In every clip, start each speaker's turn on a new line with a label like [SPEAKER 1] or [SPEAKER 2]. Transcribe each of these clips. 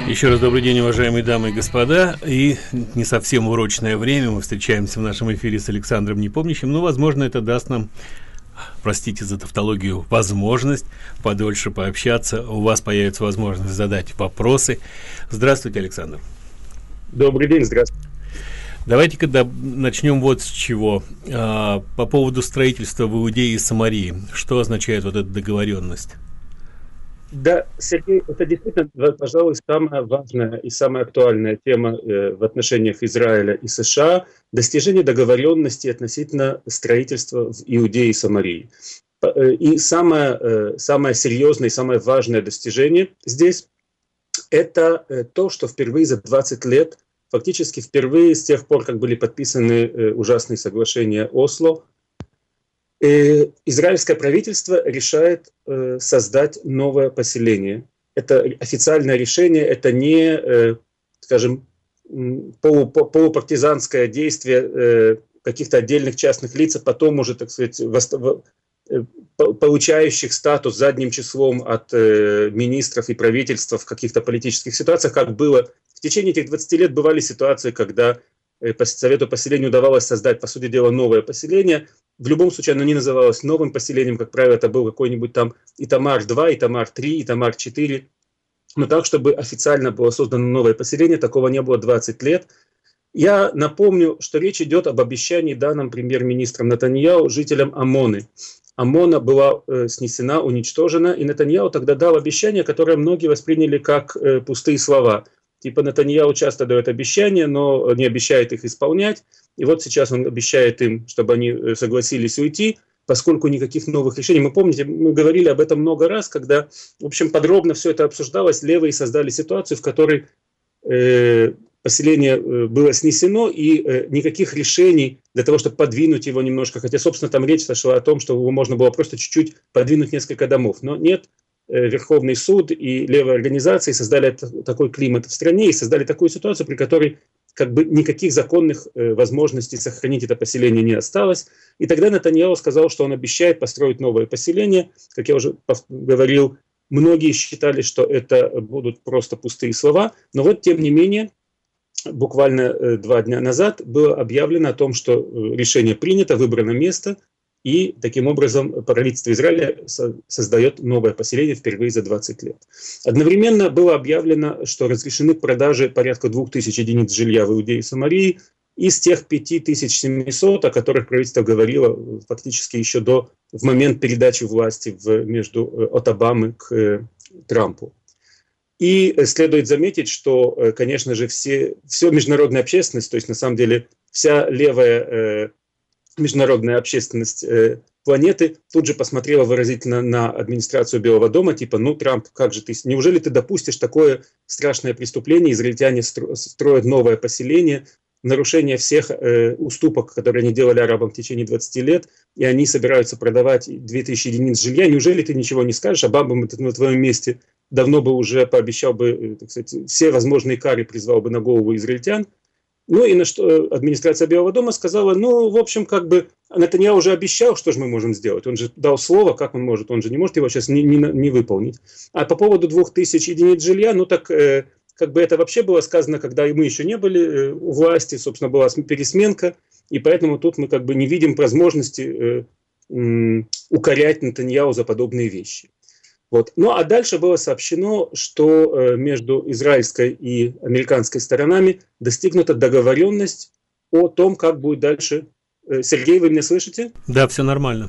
[SPEAKER 1] Еще раз добрый день, уважаемые дамы и господа. И не совсем урочное время. Мы встречаемся в нашем эфире с Александром Непомнящим. Но, возможно, это даст нам, простите за тавтологию, возможность подольше пообщаться. У вас появится возможность задать вопросы. Здравствуйте, Александр.
[SPEAKER 2] Добрый день, здравствуйте.
[SPEAKER 1] Давайте когда начнем вот с чего. По поводу строительства в Иудее и Самарии. Что означает вот эта договоренность?
[SPEAKER 2] Да, Сергей, это действительно, пожалуй, самая важная и самая актуальная тема в отношениях Израиля и США – достижение договоренности относительно строительства в Иудее и Самарии. И самое серьезное и самое важное достижение здесь – это то, что впервые за 20 лет, фактически впервые с тех пор, как были подписаны ужасные соглашения Осло, израильское правительство решает создать новое поселение. Это официальное решение, это не, скажем, полупартизанское действие каких-то отдельных частных лиц, а потом уже, так сказать, получающих статус задним числом от министров и правительства в каких-то политических ситуациях, как было в течение этих 20 лет. Бывали ситуации, когда по Совету поселения удавалось создать, по сути дела, новое поселение. В любом случае, оно не называлось новым поселением, как правило, это был какой-нибудь там Итамар-2, Итамар-3, Итамар-4. Но так, чтобы официально было создано новое поселение, такого не было 20 лет. Я напомню, что речь идет об обещании, данном премьер-министром Нетаньяху жителям Амоны. Амона была снесена, уничтожена, и Нетаньяху тогда дал обещание, которое многие восприняли как пустые слова. Типа Нетаньяху часто дает обещания, но не обещает их исполнять. И вот сейчас он обещает им, чтобы они согласились уйти, поскольку никаких новых решений. Мы помните, мы говорили об этом много раз, когда, в общем, подробно все это обсуждалось. Левые создали ситуацию, в которой поселение было снесено, и никаких решений для того, чтобы подвинуть его немножко, хотя, собственно, там речь шла о том, что его можно было просто чуть-чуть подвинуть несколько домов, но нет. Верховный суд и левые организации создали такой климат в стране и создали такую ситуацию, при которой как бы никаких законных возможностей сохранить это поселение не осталось. И тогда Нетаньяху сказал, что он обещает построить новое поселение. Как я уже говорил, многие считали, что это будут просто пустые слова. Но вот, тем не менее, буквально 2 дня назад было объявлено о том, что решение принято, выбрано место, и таким образом правительство Израиля создает новое поселение впервые за 20 лет. Одновременно было объявлено, что разрешены к продаже порядка 2000 единиц жилья в Иудее и Самарии из тех 5700, о которых правительство говорило фактически еще в момент передачи власти от Обамы к Трампу. И следует заметить, что, конечно же, все международная общественность, то есть на самом деле вся левая международная общественность планеты тут же посмотрела выразительно на администрацию Белого дома, типа, ну, Трамп, как же ты, неужели ты допустишь такое страшное преступление? Израильтяне строят новое поселение, нарушение всех уступок, которые они делали арабам в течение 20 лет, и они собираются продавать 2000 единиц жилья. Неужели ты ничего не скажешь? Обама на твоем месте давно бы уже пообещал бы, так сказать, все возможные кары призвал бы на голову израильтян. Ну и на что администрация Белого дома сказала, ну, в общем, как бы, Нетаньяху уже обещал, что же мы можем сделать. Он же дал слово, как он может, он же не может его сейчас не выполнить. А по поводу 2000 единиц жилья, ну так, как бы это вообще было сказано, когда мы еще не были у власти, собственно, была пересменка, и поэтому тут мы как бы не видим возможности укорять Нетаньяху за подобные вещи. Вот. Ну а дальше было сообщено, что между израильской и американской сторонами достигнута договоренность о том, как будет дальше. Сергей, вы меня слышите?
[SPEAKER 1] Да, все нормально.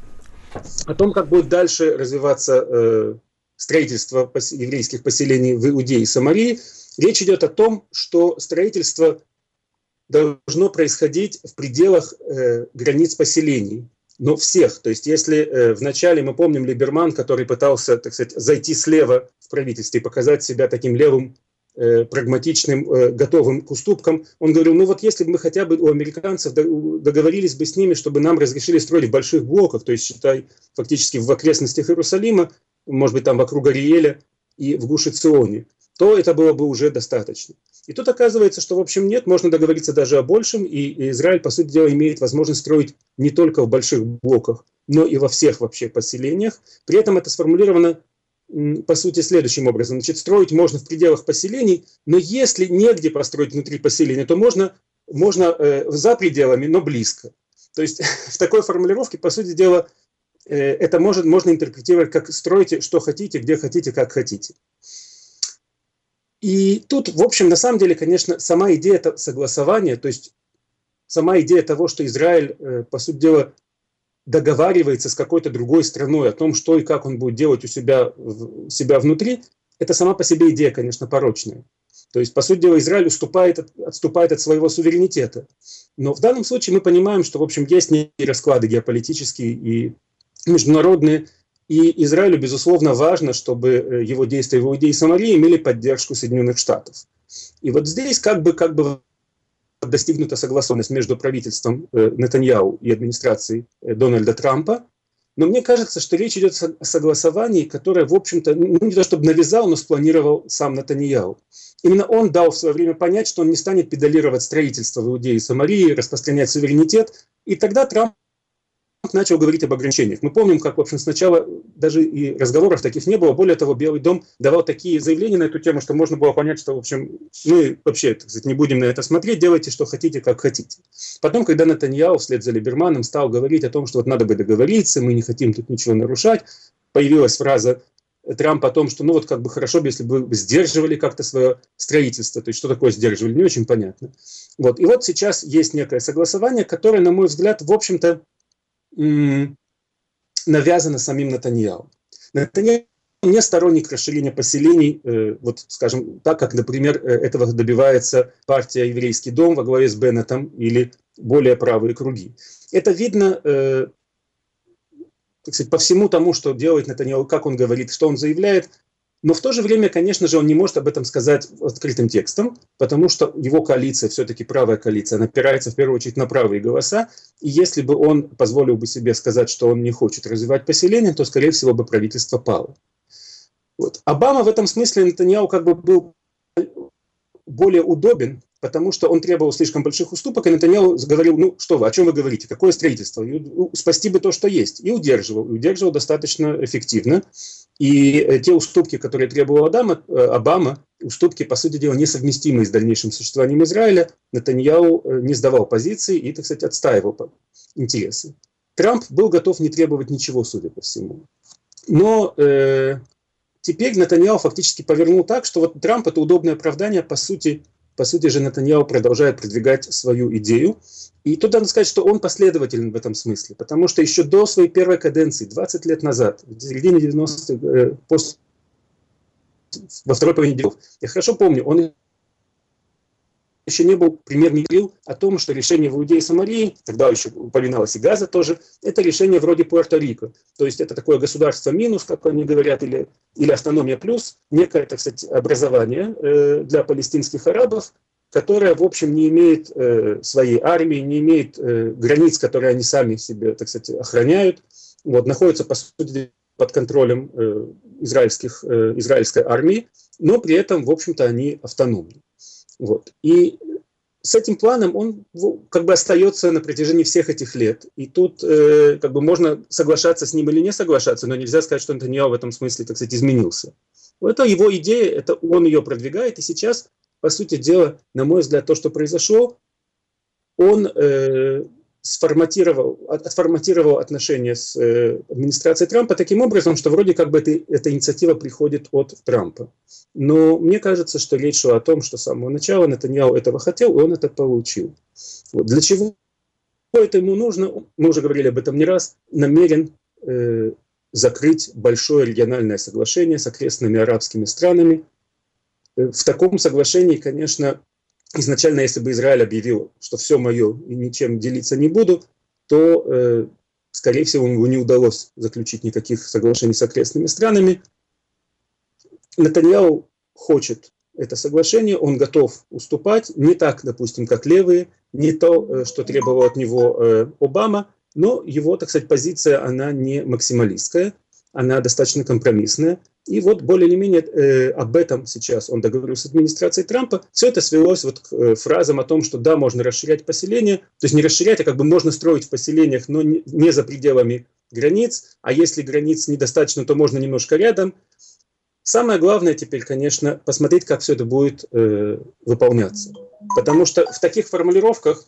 [SPEAKER 2] О том, как будет дальше развиваться строительство еврейских поселений в Иудее и Самарии. Речь идет о том, что строительство должно происходить в пределах границ поселений. Но всех, то есть если вначале мы помним Либерман, который пытался, так сказать, зайти слева в правительстве и показать себя таким левым, прагматичным, готовым к уступкам, он говорил, ну вот если бы мы хотя бы у американцев договорились бы с ними, чтобы нам разрешили строить в больших блоках, то есть считай фактически в окрестностях Иерусалима, может быть там вокруг Ариэля и в Гуш-Эционе, то это было бы уже достаточно. И тут оказывается, что, в общем, нет, можно договориться даже о большем, и Израиль, по сути дела, имеет возможность строить не только в больших блоках, но и во всех вообще поселениях. При этом это сформулировано по сути, следующим образом. Значит, строить можно в пределах поселений, но если негде построить внутри поселения, то можно за пределами, но близко. То есть в такой формулировке, по сути дела, это можно интерпретировать как «стройте, что хотите, где хотите, как хотите». И тут, в общем, на самом деле, конечно, сама идея согласования, то есть сама идея того, что Израиль, по сути дела, договаривается с какой-то другой страной о том, что и как он будет делать у себя внутри, это сама по себе идея, конечно, порочная. То есть, по сути дела, Израиль отступает от своего суверенитета. Но в данном случае мы понимаем, что, в общем, есть некие расклады геополитические и международные, и Израилю, безусловно, важно, чтобы его действия в Иудее и Самарии имели поддержку Соединенных Штатов. И вот здесь как бы достигнута согласованность между правительством Нетаньяху и администрацией Дональда Трампа. Но мне кажется, что речь идет о согласовании, которое, в общем-то, не то чтобы навязал, но спланировал сам Нетаньяху. Именно он дал в свое время понять, что он не станет педалировать строительство в Иудее и Самарии, распространять суверенитет. И тогда Трамп начал говорить об ограничениях. Мы помним, как, в общем, сначала даже и разговоров таких не было. Более того, Белый дом давал такие заявления на эту тему, что можно было понять, что, в общем, мы вообще, так сказать, не будем на это смотреть, делайте, что хотите, как хотите. Потом, когда Нетаньяху вслед за Либерманом стал говорить о том, что вот надо бы договориться, мы не хотим тут ничего нарушать, появилась фраза Трампа о том, что ну вот как бы хорошо бы, если бы вы сдерживали как-то свое строительство. То есть что такое сдерживали, не очень понятно. Вот. И вот сейчас есть некое согласование, которое, на мой взгляд, в общем-то, навязано самим Нетаньяху. Нетаньяху не сторонник расширения поселений, вот, скажем, так, как, например, этого добивается партия «Еврейский дом» во главе с Беннетом или более правые круги. Это видно, так сказать, по всему тому, что делает Нетаньяху, как он говорит, что он заявляет. Но в то же время, конечно же, он не может об этом сказать открытым текстом, потому что его коалиция, все-таки правая коалиция, она опирается в первую очередь на правые голоса. И если бы он позволил бы себе сказать, что он не хочет развивать поселение, то, скорее всего, бы правительство пало. Вот. Обама в этом смысле Нетаньяху как бы был более удобен, потому что он требовал слишком больших уступок, и Нетаньяху говорил, ну что вы, о чем вы говорите, какое строительство, спасти бы то, что есть. И удерживал достаточно эффективно. И те уступки, которые требовал Обама, уступки, по сути дела, несовместимые с дальнейшим существованием Израиля, Нетаньяху не сдавал позиции и, так сказать, отстаивал интересы. Трамп был готов не требовать ничего, судя по всему. Но теперь Нетаньяху фактически повернул так, что вот Трамп – это удобное оправдание, по сути же Нетаньяху продолжает продвигать свою идею. И тут надо сказать, что он последователен в этом смысле, потому что еще до своей первой каденции, 20 лет назад, в середине 90-х, во второй половине 90-х, я хорошо помню, он еще не был премьер-министром о том, что решение в Иудее и Самарии, тогда еще упоминалось и Газа тоже, это решение вроде Пуэрто-Рико. То есть это такое государство минус, как они говорят, или автономия плюс, некое, так сказать, образование для палестинских арабов, которая, в общем, не имеет своей армии, не имеет границ, которые они сами себе, так сказать, охраняют, вот, находится, по сути, под контролем израильской армии, но при этом, в общем-то, они автономны. Вот. И с этим планом он как бы остается на протяжении всех этих лет. И тут как бы можно соглашаться с ним или не соглашаться, но нельзя сказать, что Нетаньяху в этом смысле, так сказать, изменился. Это его идея, это он ее продвигает, и сейчас, по сути дела, на мой взгляд, то, что произошло, он отформатировал отношения с администрацией Трампа таким образом, что вроде как бы эта инициатива приходит от Трампа. Но мне кажется, что речь шла о том, что с самого начала Нетаньяху этого хотел, и он это получил. Вот. Для чего это ему нужно, мы уже говорили об этом не раз, намерен закрыть большое региональное соглашение с окрестными арабскими странами. В таком соглашении, конечно, изначально, если бы Израиль объявил, что все мое и ничем делиться не буду, то, скорее всего, ему не удалось заключить никаких соглашений с окрестными странами. Нетаньяху хочет это соглашение, он готов уступать, не так, допустим, как левые, не то, что требовал от него Обама, но его, так сказать, позиция, она не максималистская, она достаточно компромиссная. И вот более-менее об этом сейчас он договорился с администрацией Трампа. Все это свелось вот к фразам о том, что да, можно расширять поселения, то есть не расширять, а как бы можно строить в поселениях, но не за пределами границ, а если границ недостаточно, то можно немножко рядом. самое главное теперь, конечно, посмотреть, как все это будет выполняться. Потому что в таких формулировках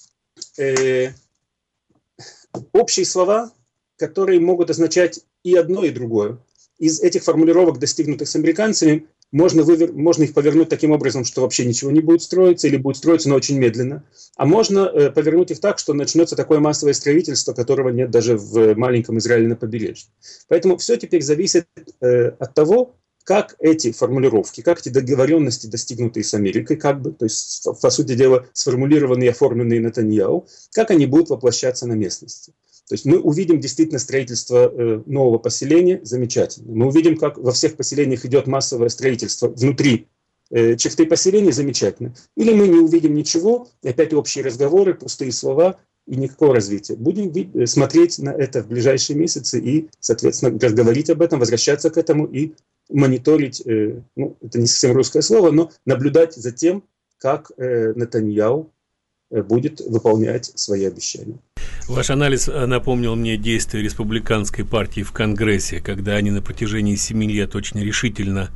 [SPEAKER 2] общие слова, которые могут означать и одно, и другое. Из этих формулировок, достигнутых с американцами, можно их повернуть таким образом, что вообще ничего не будет строиться, или будет строиться, но очень медленно. А можно повернуть их так, что начнется такое массовое строительство, которого нет даже в маленьком Израиле на побережье. Поэтому все теперь зависит от того, как эти формулировки, как эти договоренности, достигнутые с Америкой, то есть, по сути дела, сформулированные и оформленные Нетаньяху, как они будут воплощаться на местности. То есть мы увидим действительно строительство нового поселения, замечательно. Мы увидим, как во всех поселениях идет массовое строительство внутри черты поселений, замечательно. Или мы не увидим ничего, опять общие разговоры, пустые слова и никакого развития. Будем смотреть на это в ближайшие месяцы и, соответственно, разговорить об этом, возвращаться к этому и мониторить, это не совсем русское слово, но наблюдать за тем, как Нетаньяху будет выполнять свои обещания.
[SPEAKER 1] Ваш анализ напомнил мне действия республиканской партии в Конгрессе, когда они на протяжении 7 лет очень решительно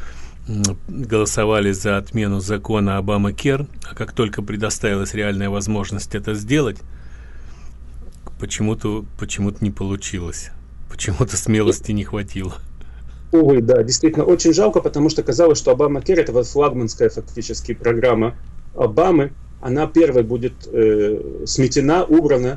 [SPEAKER 1] голосовали за отмену закона Обама-Кер, а как только предоставилась реальная возможность это сделать, почему-то не получилось, почему-то смелости не хватило.
[SPEAKER 2] Увы, да, действительно очень жалко, потому что казалось, что Обама-Кер — это вот флагманская фактически программа Обамы, она первой будет сметена, убрана,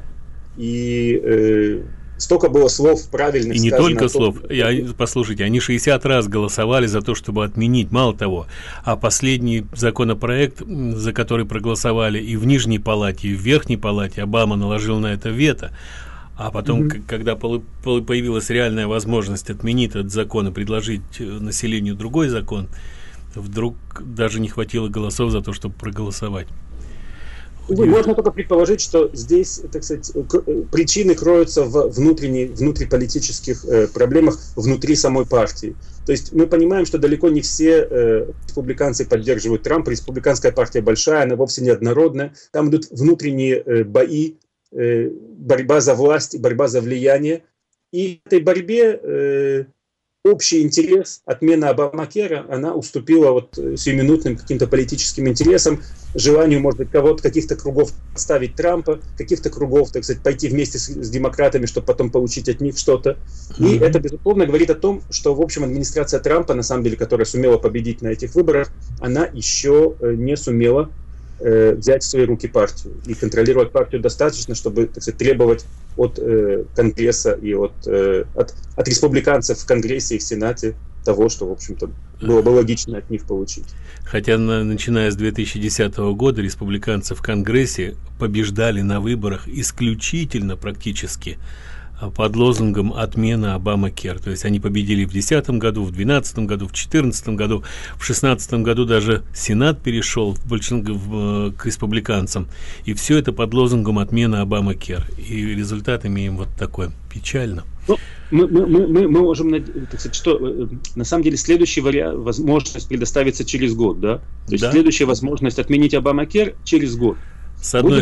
[SPEAKER 2] и столько было слов правильных.
[SPEAKER 1] И не только слов. Послушайте, они 60 раз голосовали за то, чтобы отменить. Мало того, а последний законопроект, за который проголосовали и в Нижней Палате, и в Верхней Палате, Обама наложил на это вето. А потом, когда появилась реальная возможность отменить этот закон и предложить населению другой закон, вдруг даже не хватило голосов за то, чтобы проголосовать.
[SPEAKER 2] Можно только предположить, что здесь, так сказать, причины кроются в внутриполитических проблемах внутри самой партии. То есть мы понимаем, что далеко не все республиканцы поддерживают Трампа. Республиканская партия большая, она вовсе не однородная. Там идут внутренние бои, борьба за власть, борьба за влияние. И в этой борьбе общий интерес, отмена Обама-Кера, она уступила вот сиюминутным каким-то политическим интересам, желанию, может быть, каких-то кругов ставить Трампа, каких-то кругов, так сказать, пойти вместе с демократами, чтобы потом получить от них что-то. И это, безусловно, говорит о том, что, в общем, администрация Трампа, на самом деле, которая сумела победить на этих выборах, она еще не сумела взять в свои руки партию и контролировать партию достаточно, чтобы, так сказать, требовать от Конгресса и от республиканцев в Конгрессе и в Сенате того, что, в общем-то, было бы логично от них получить.
[SPEAKER 1] Хотя, начиная с 2010 года, республиканцы в Конгрессе побеждали на выборах исключительно практически под лозунгом «отмена Обама-Кер». То есть они победили в 2010 году, в 2012 году, в 2014 году, в 2016 году даже Сенат перешел к республиканцам. И все это под лозунгом «отмена Обама-Кер». И результат имеем вот такой. Печально.
[SPEAKER 2] Мы можем, так сказать, что на самом деле следующая возможность предоставится через год, да? То есть следующая возможность отменить Обама-Кер через год.
[SPEAKER 1] С одной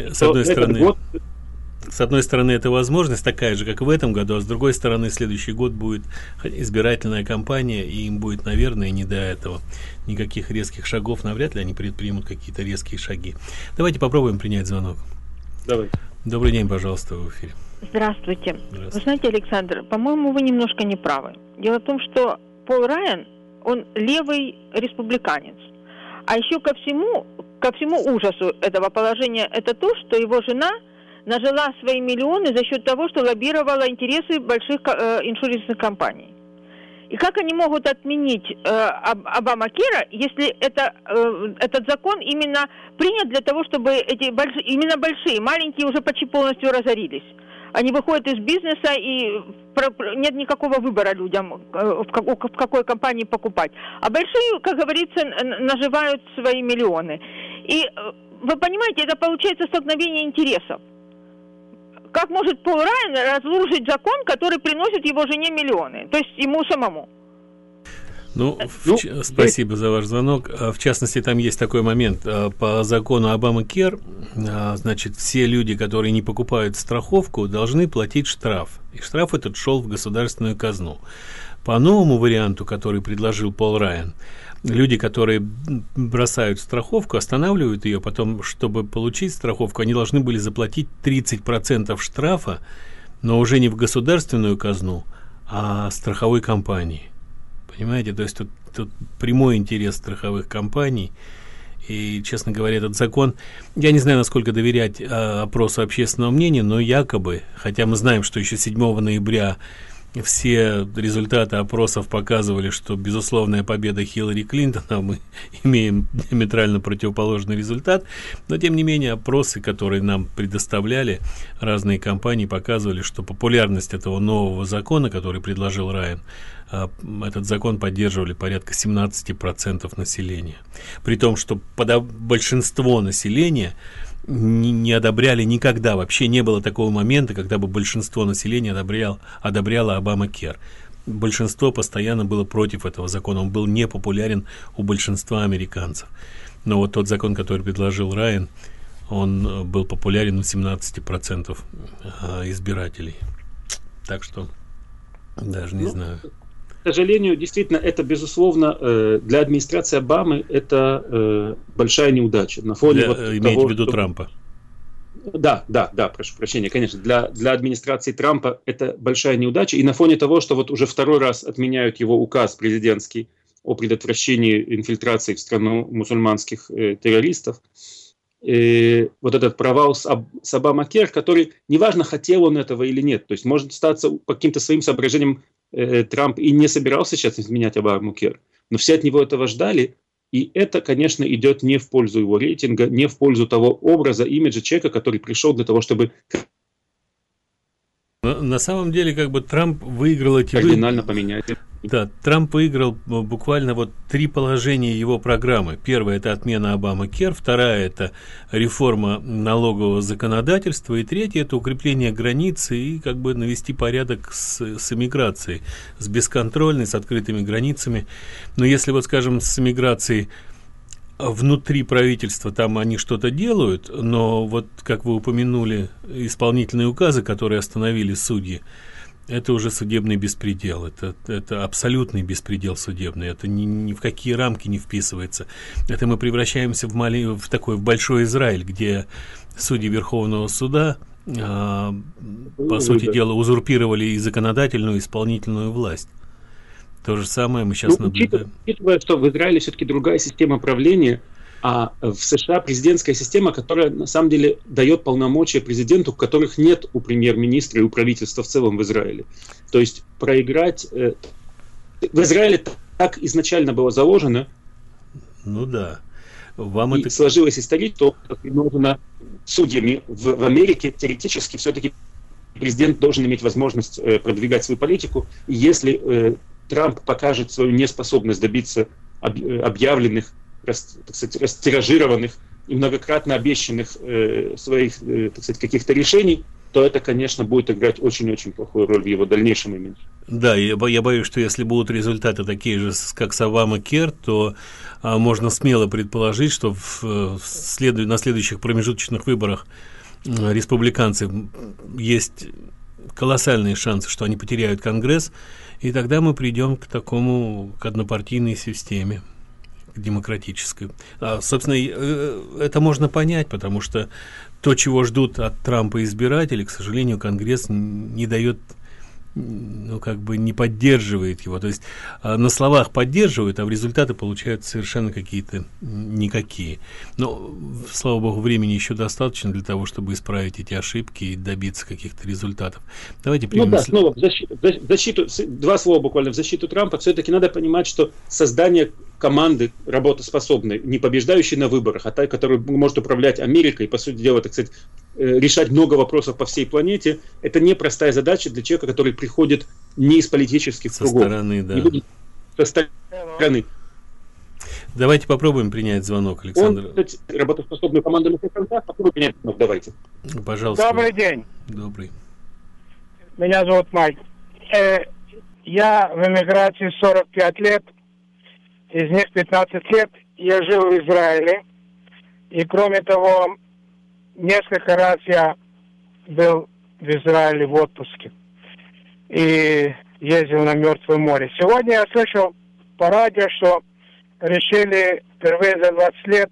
[SPEAKER 1] стороны, эта возможность такая же, как в этом году, а с другой стороны, следующий год будет избирательная кампания, и им будет, наверное, не до этого. Никаких резких шагов навряд ли они предпримут какие-то резкие шаги. Давайте попробуем принять звонок.
[SPEAKER 2] Давайте.
[SPEAKER 1] Добрый день, пожалуйста, в эфире.
[SPEAKER 3] Здравствуйте. Вы знаете, Александр, по-моему, вы немножко не правы. Дело в том, что Пол Райан, он левый республиканец. А еще ко всему ужасу этого положения, это то, что его жена нажила свои миллионы за счет того, что лоббировала интересы больших иншурансных компаний. И как они могут отменить Обама-Кера, если этот закон именно принят для того, чтобы именно большие, маленькие уже почти полностью разорились. Они выходят из бизнеса, и нет никакого выбора людям, в какой компании покупать. А большие, как говорится, наживают свои миллионы. И вы понимаете, это получается столкновение интересов. Как может Пол Райан разрушить закон, который приносит его жене миллионы, то есть ему самому?
[SPEAKER 1] Спасибо за ваш звонок. В частности, там есть такой момент. По закону Обама-Кер, значит, все люди, которые не покупают страховку, должны платить штраф. И штраф этот шел в государственную казну. По новому варианту, который предложил Пол Райан, люди, которые бросают страховку, останавливают ее, потом, чтобы получить страховку, они должны были заплатить 30% штрафа, но уже не в государственную казну, а страховой компании. Понимаете, то есть тут прямой интерес страховых компаний. И, честно говоря, этот закон, я не знаю, насколько доверять опросу общественного мнения, но якобы, хотя мы знаем, что еще 7 ноября все результаты опросов показывали, что безусловная победа Хиллари Клинтон, а мы имеем диаметрально противоположный результат, но тем не менее опросы, которые нам предоставляли разные компании, показывали, что популярность этого нового закона, который предложил Райан, этот закон поддерживали порядка 17% населения. При том, что большинство населения не одобряли никогда. Вообще не было такого момента, когда бы большинство населения одобряло Обама-Кер. Большинство постоянно было против этого закона. Он был непопулярен у большинства американцев. Но вот тот закон, который предложил Райан, он был популярен у 17% избирателей. Так что даже не знаю.
[SPEAKER 2] К сожалению, действительно, это, безусловно, для администрации Обамы это большая неудача. На фоне
[SPEAKER 1] имеете в виду Трампа?
[SPEAKER 2] Да, прошу прощения, конечно. Для администрации Трампа это большая неудача. И на фоне того, что вот уже второй раз отменяют его указ президентский о предотвращении инфильтрации в страну мусульманских террористов, вот этот провал с Обама-Кер, который, неважно, хотел он этого или нет, то есть может статься по каким-то своим соображениям, Трамп и не собирался сейчас изменять Обаму-Кер, но все от него этого ждали, и это, конечно, идет не в пользу его рейтинга, не в пользу того образа, имиджа человека, который пришел для того, чтобы
[SPEAKER 1] на самом деле, как бы Трамп выиграл эти
[SPEAKER 2] кардинально поменять.
[SPEAKER 1] Да, Трамп выиграл буквально вот 3 положения его программы. Первое – это отмена Обама-Кер, вторая – это реформа налогового законодательства, и третье – это укрепление границы и как бы навести порядок с иммиграцией, с бесконтрольной, с открытыми границами. Но если вот, скажем, с иммиграцией внутри правительства там они что-то делают, но вот, как вы упомянули, исполнительные указы, которые остановили судьи, это уже судебный беспредел, это абсолютный беспредел судебный, это ни в какие рамки не вписывается. Это мы превращаемся в такой большой Израиль, где судьи Верховного суда, по сути дела, узурпировали и законодательную, и исполнительную власть. То же самое мы сейчас наблюдаем.
[SPEAKER 2] Учитывая, что в Израиле все-таки другая система правления, а в США президентская система, которая на самом деле дает полномочия президенту, которых нет у премьер-министра и у правительства в целом в Израиле. То есть проиграть... В Израиле так изначально было заложено.
[SPEAKER 1] Ну да.
[SPEAKER 2] И сложилось исторически, что предложено судьями в Америке теоретически все-таки президент должен иметь возможность продвигать свою политику. И если Трамп покажет свою неспособность добиться объявленных, так сказать, растиражированных и многократно обещанных своих, так сказать, каких-то решений, то это, конечно, будет играть очень-очень плохую роль в его дальнейшем имидже.
[SPEAKER 1] Да, я боюсь, что если будут результаты такие же, как с Обама-Кер, то можно смело предположить, что на следующих промежуточных выборах республиканцы есть колоссальные шансы, что они потеряют Конгресс, и тогда мы придем к однопартийной системе, к демократической. Собственно, это можно понять, потому что то, чего ждут от Трампа избиратели, к сожалению, Конгресс не дает, не поддерживает его. То есть на словах поддерживают, а в результаты получают совершенно какие-то никакие. Но, слава богу, времени еще достаточно для того, чтобы исправить эти ошибки и добиться каких-то результатов. Давайте примем...
[SPEAKER 2] снова в защиту, 2 слова буквально в защиту Трампа. Все-таки надо понимать, что создание команды работоспособной, не побеждающей на выборах, а той, которая может управлять Америкой, по сути дела, так сказать, решать много вопросов по всей планете, это непростая задача для человека, который приходит не из политических кругов.
[SPEAKER 1] Со стороны, да.
[SPEAKER 2] Со стороны.
[SPEAKER 1] Давайте попробуем принять звонок, Александр.
[SPEAKER 2] Он, работоспособную команду на всех концах, попробуем принять звонок, давайте.
[SPEAKER 1] Пожалуйста.
[SPEAKER 4] Добрый день.
[SPEAKER 1] Добрый.
[SPEAKER 4] Меня зовут Майк. Я в эмиграции 45 лет. Из них 15 лет я жил в Израиле. И кроме того, несколько раз я был в Израиле в отпуске. И ездил на Мертвое море. Сегодня я слышал по радио, что решили впервые за 20 лет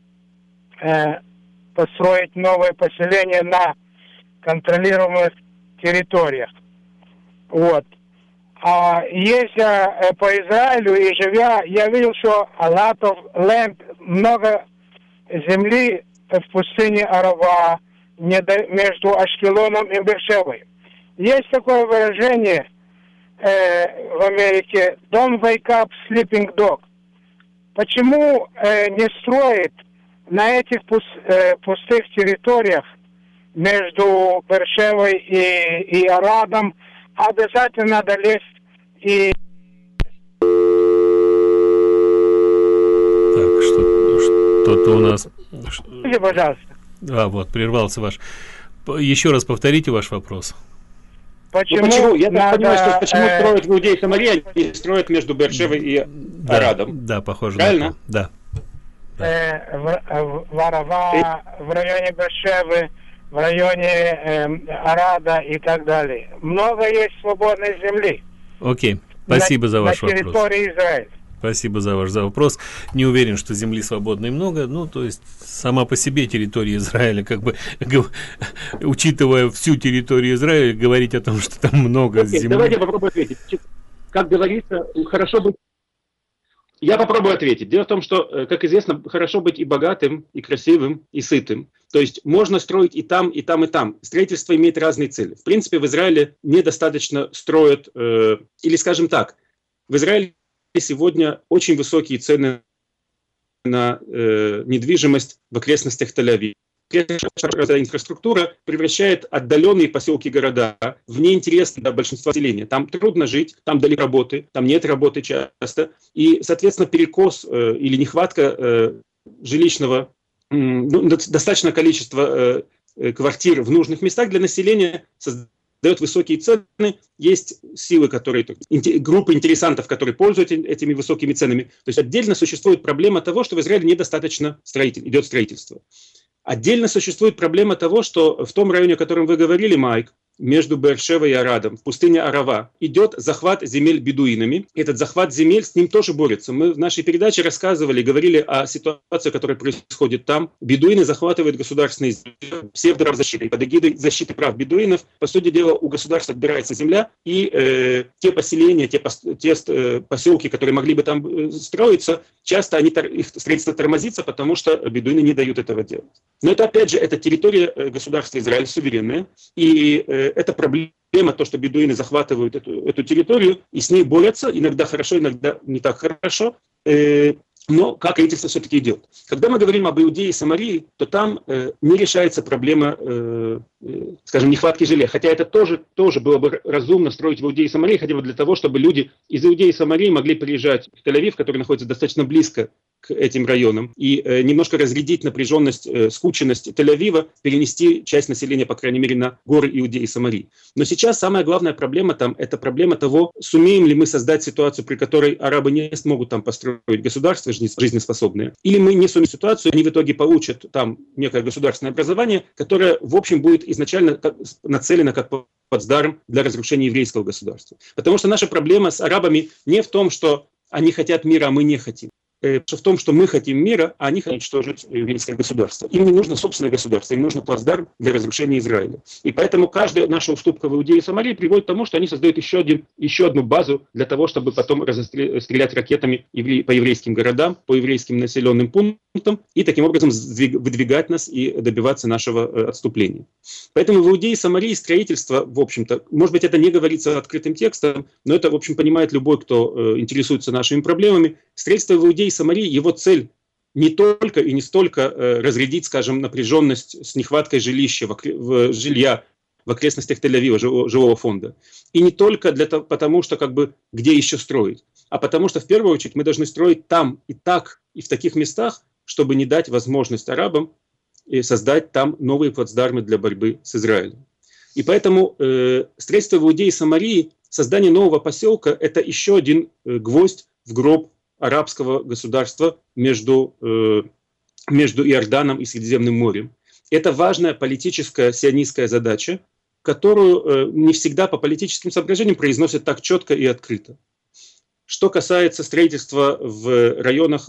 [SPEAKER 4] построить новое поселение на контролируемых территориях. Вот. А ездя по Израилю и живя, я видел, что a lot of land, много земли в пустыне Арава, между Ашкелоном и Бершевой. Есть такое выражение в Америке: "Don't wake up, sleeping dog". Почему не строить на этих пустых территориях между Бершевой и Арадом? Обязательно надо лезть и...
[SPEAKER 1] Так, что-то у нас...
[SPEAKER 4] Пожалуйста.
[SPEAKER 1] Вот, прервался ваш... Еще раз повторите ваш вопрос.
[SPEAKER 2] Почему? Я так понимаю, что почему строят в Иудее и Самарии, они строят между Бершевой и Арадом.
[SPEAKER 1] Да, похоже.
[SPEAKER 2] Правильно?
[SPEAKER 1] Да.
[SPEAKER 4] В Арава, в районе Бершевы, в районе Арада и так далее. Много есть свободной земли.
[SPEAKER 1] Окей, спасибо за ваш вопрос.
[SPEAKER 4] На территории Израиля.
[SPEAKER 1] Спасибо за ваш вопрос. Не уверен, что земли свободной много. Ну, то есть, сама по себе территория Израиля, как бы, учитывая всю территорию Израиля, говорить о том, что там много земли...
[SPEAKER 2] Давайте я попробую ответить. Как говорится, хорошо быть... Я попробую ответить. Дело в том, что, как известно, хорошо быть и богатым, и красивым, и сытым. То есть можно строить и там, и там, и там. Строительство имеет разные цели. В принципе, в Израиле недостаточно строят, или скажем так, в Израиле сегодня очень высокие цены на недвижимость в окрестностях Тель-Авива. Инфраструктура превращает отдаленные поселки и города в неинтересные для большинства населения. Там трудно жить, там далеко работы, там нет работы часто. И, соответственно, перекос или нехватка жилищного, достаточное количество квартир в нужных местах для населения дает высокие цены. Есть силы, группы интересантов, которые пользуются этими высокими ценами. То есть отдельно существует проблема того, что в Израиле недостаточно идет строительство. Отдельно существует проблема того, что в том районе, о котором вы говорили, Майк, между Бершевой и Арадом, в пустыне Арава, идет захват земель бедуинами. Этот захват земель, с ним тоже борется. Мы в нашей передаче рассказывали, говорили о ситуации, которая происходит там. Бедуины захватывают государственные земли псевдозащитой. Под эгидой защиты прав бедуинов, по сути дела, у государства отбирается земля, и те поселения, те поселки, которые могли бы там строиться, часто их строительство тормозится, потому что бедуины не дают этого делать. Но это, опять же, это территория государства Израиль, суверенная, и это проблема, то, что бедуины захватывают эту территорию и с ней борются, иногда хорошо, иногда не так хорошо, но как строительство все-таки идет. Когда мы говорим об Иудее и Самарии, то там не решается проблема, скажем, нехватки жилья. Хотя это тоже было бы разумно строить в Иудее и Самарии, хотя бы для того, чтобы люди из Иудеи и Самарии могли приезжать в Тель-Авив, который находится достаточно близко к этим районам, и немножко разрядить напряженность, скученность Тель-Авива, перенести часть населения, по крайней мере, на горы Иудеи и Самарии. Но сейчас самая главная проблема там – это проблема того, сумеем ли мы создать ситуацию, при которой арабы не смогут там построить государство жизнеспособное, или мы не сумеем ситуацию, они в итоге получат там некое государственное образование, которое, в общем, будет изначально нацелено как плацдарм для разрушения еврейского государства. Потому что наша проблема с арабами не в том, что они хотят мира, а мы не хотим. В том, что мы хотим мира, а они хотят уничтожить еврейское государство. Им не нужно собственное государство, им нужно плацдарм для разрушения Израиля. И поэтому каждая наша уступка в Иудее и Самарии приводит к тому, что они создают еще одну базу для того, чтобы потом стрелять ракетами по еврейским городам, по еврейским населенным пунктам, и таким образом выдвигать нас и добиваться нашего отступления. Поэтому в Иудее и Самарии строительство, в общем-то, может быть, это не говорится открытым текстом, но это, в общем, понимает любой, кто интересуется нашими проблемами. Строительство в Иудее и Самарии, его цель не только и не столько разрядить, скажем, напряженность с нехваткой жилья в окрестностях Тель-Авива, жилого фонда. И не только потому, что где еще строить, а потому что в первую очередь мы должны строить там и так, и в таких местах, чтобы не дать возможность арабам создать там новые плацдармы для борьбы с Израилем. И поэтому строительство в Иудее и Самарии, создание нового поселка – это еще один гвоздь в гроб арабского государства между Иорданом и Средиземным морем. Это важная политическая сионистская задача, которую не всегда по политическим соображениям произносят так четко и открыто. Что касается строительства в районах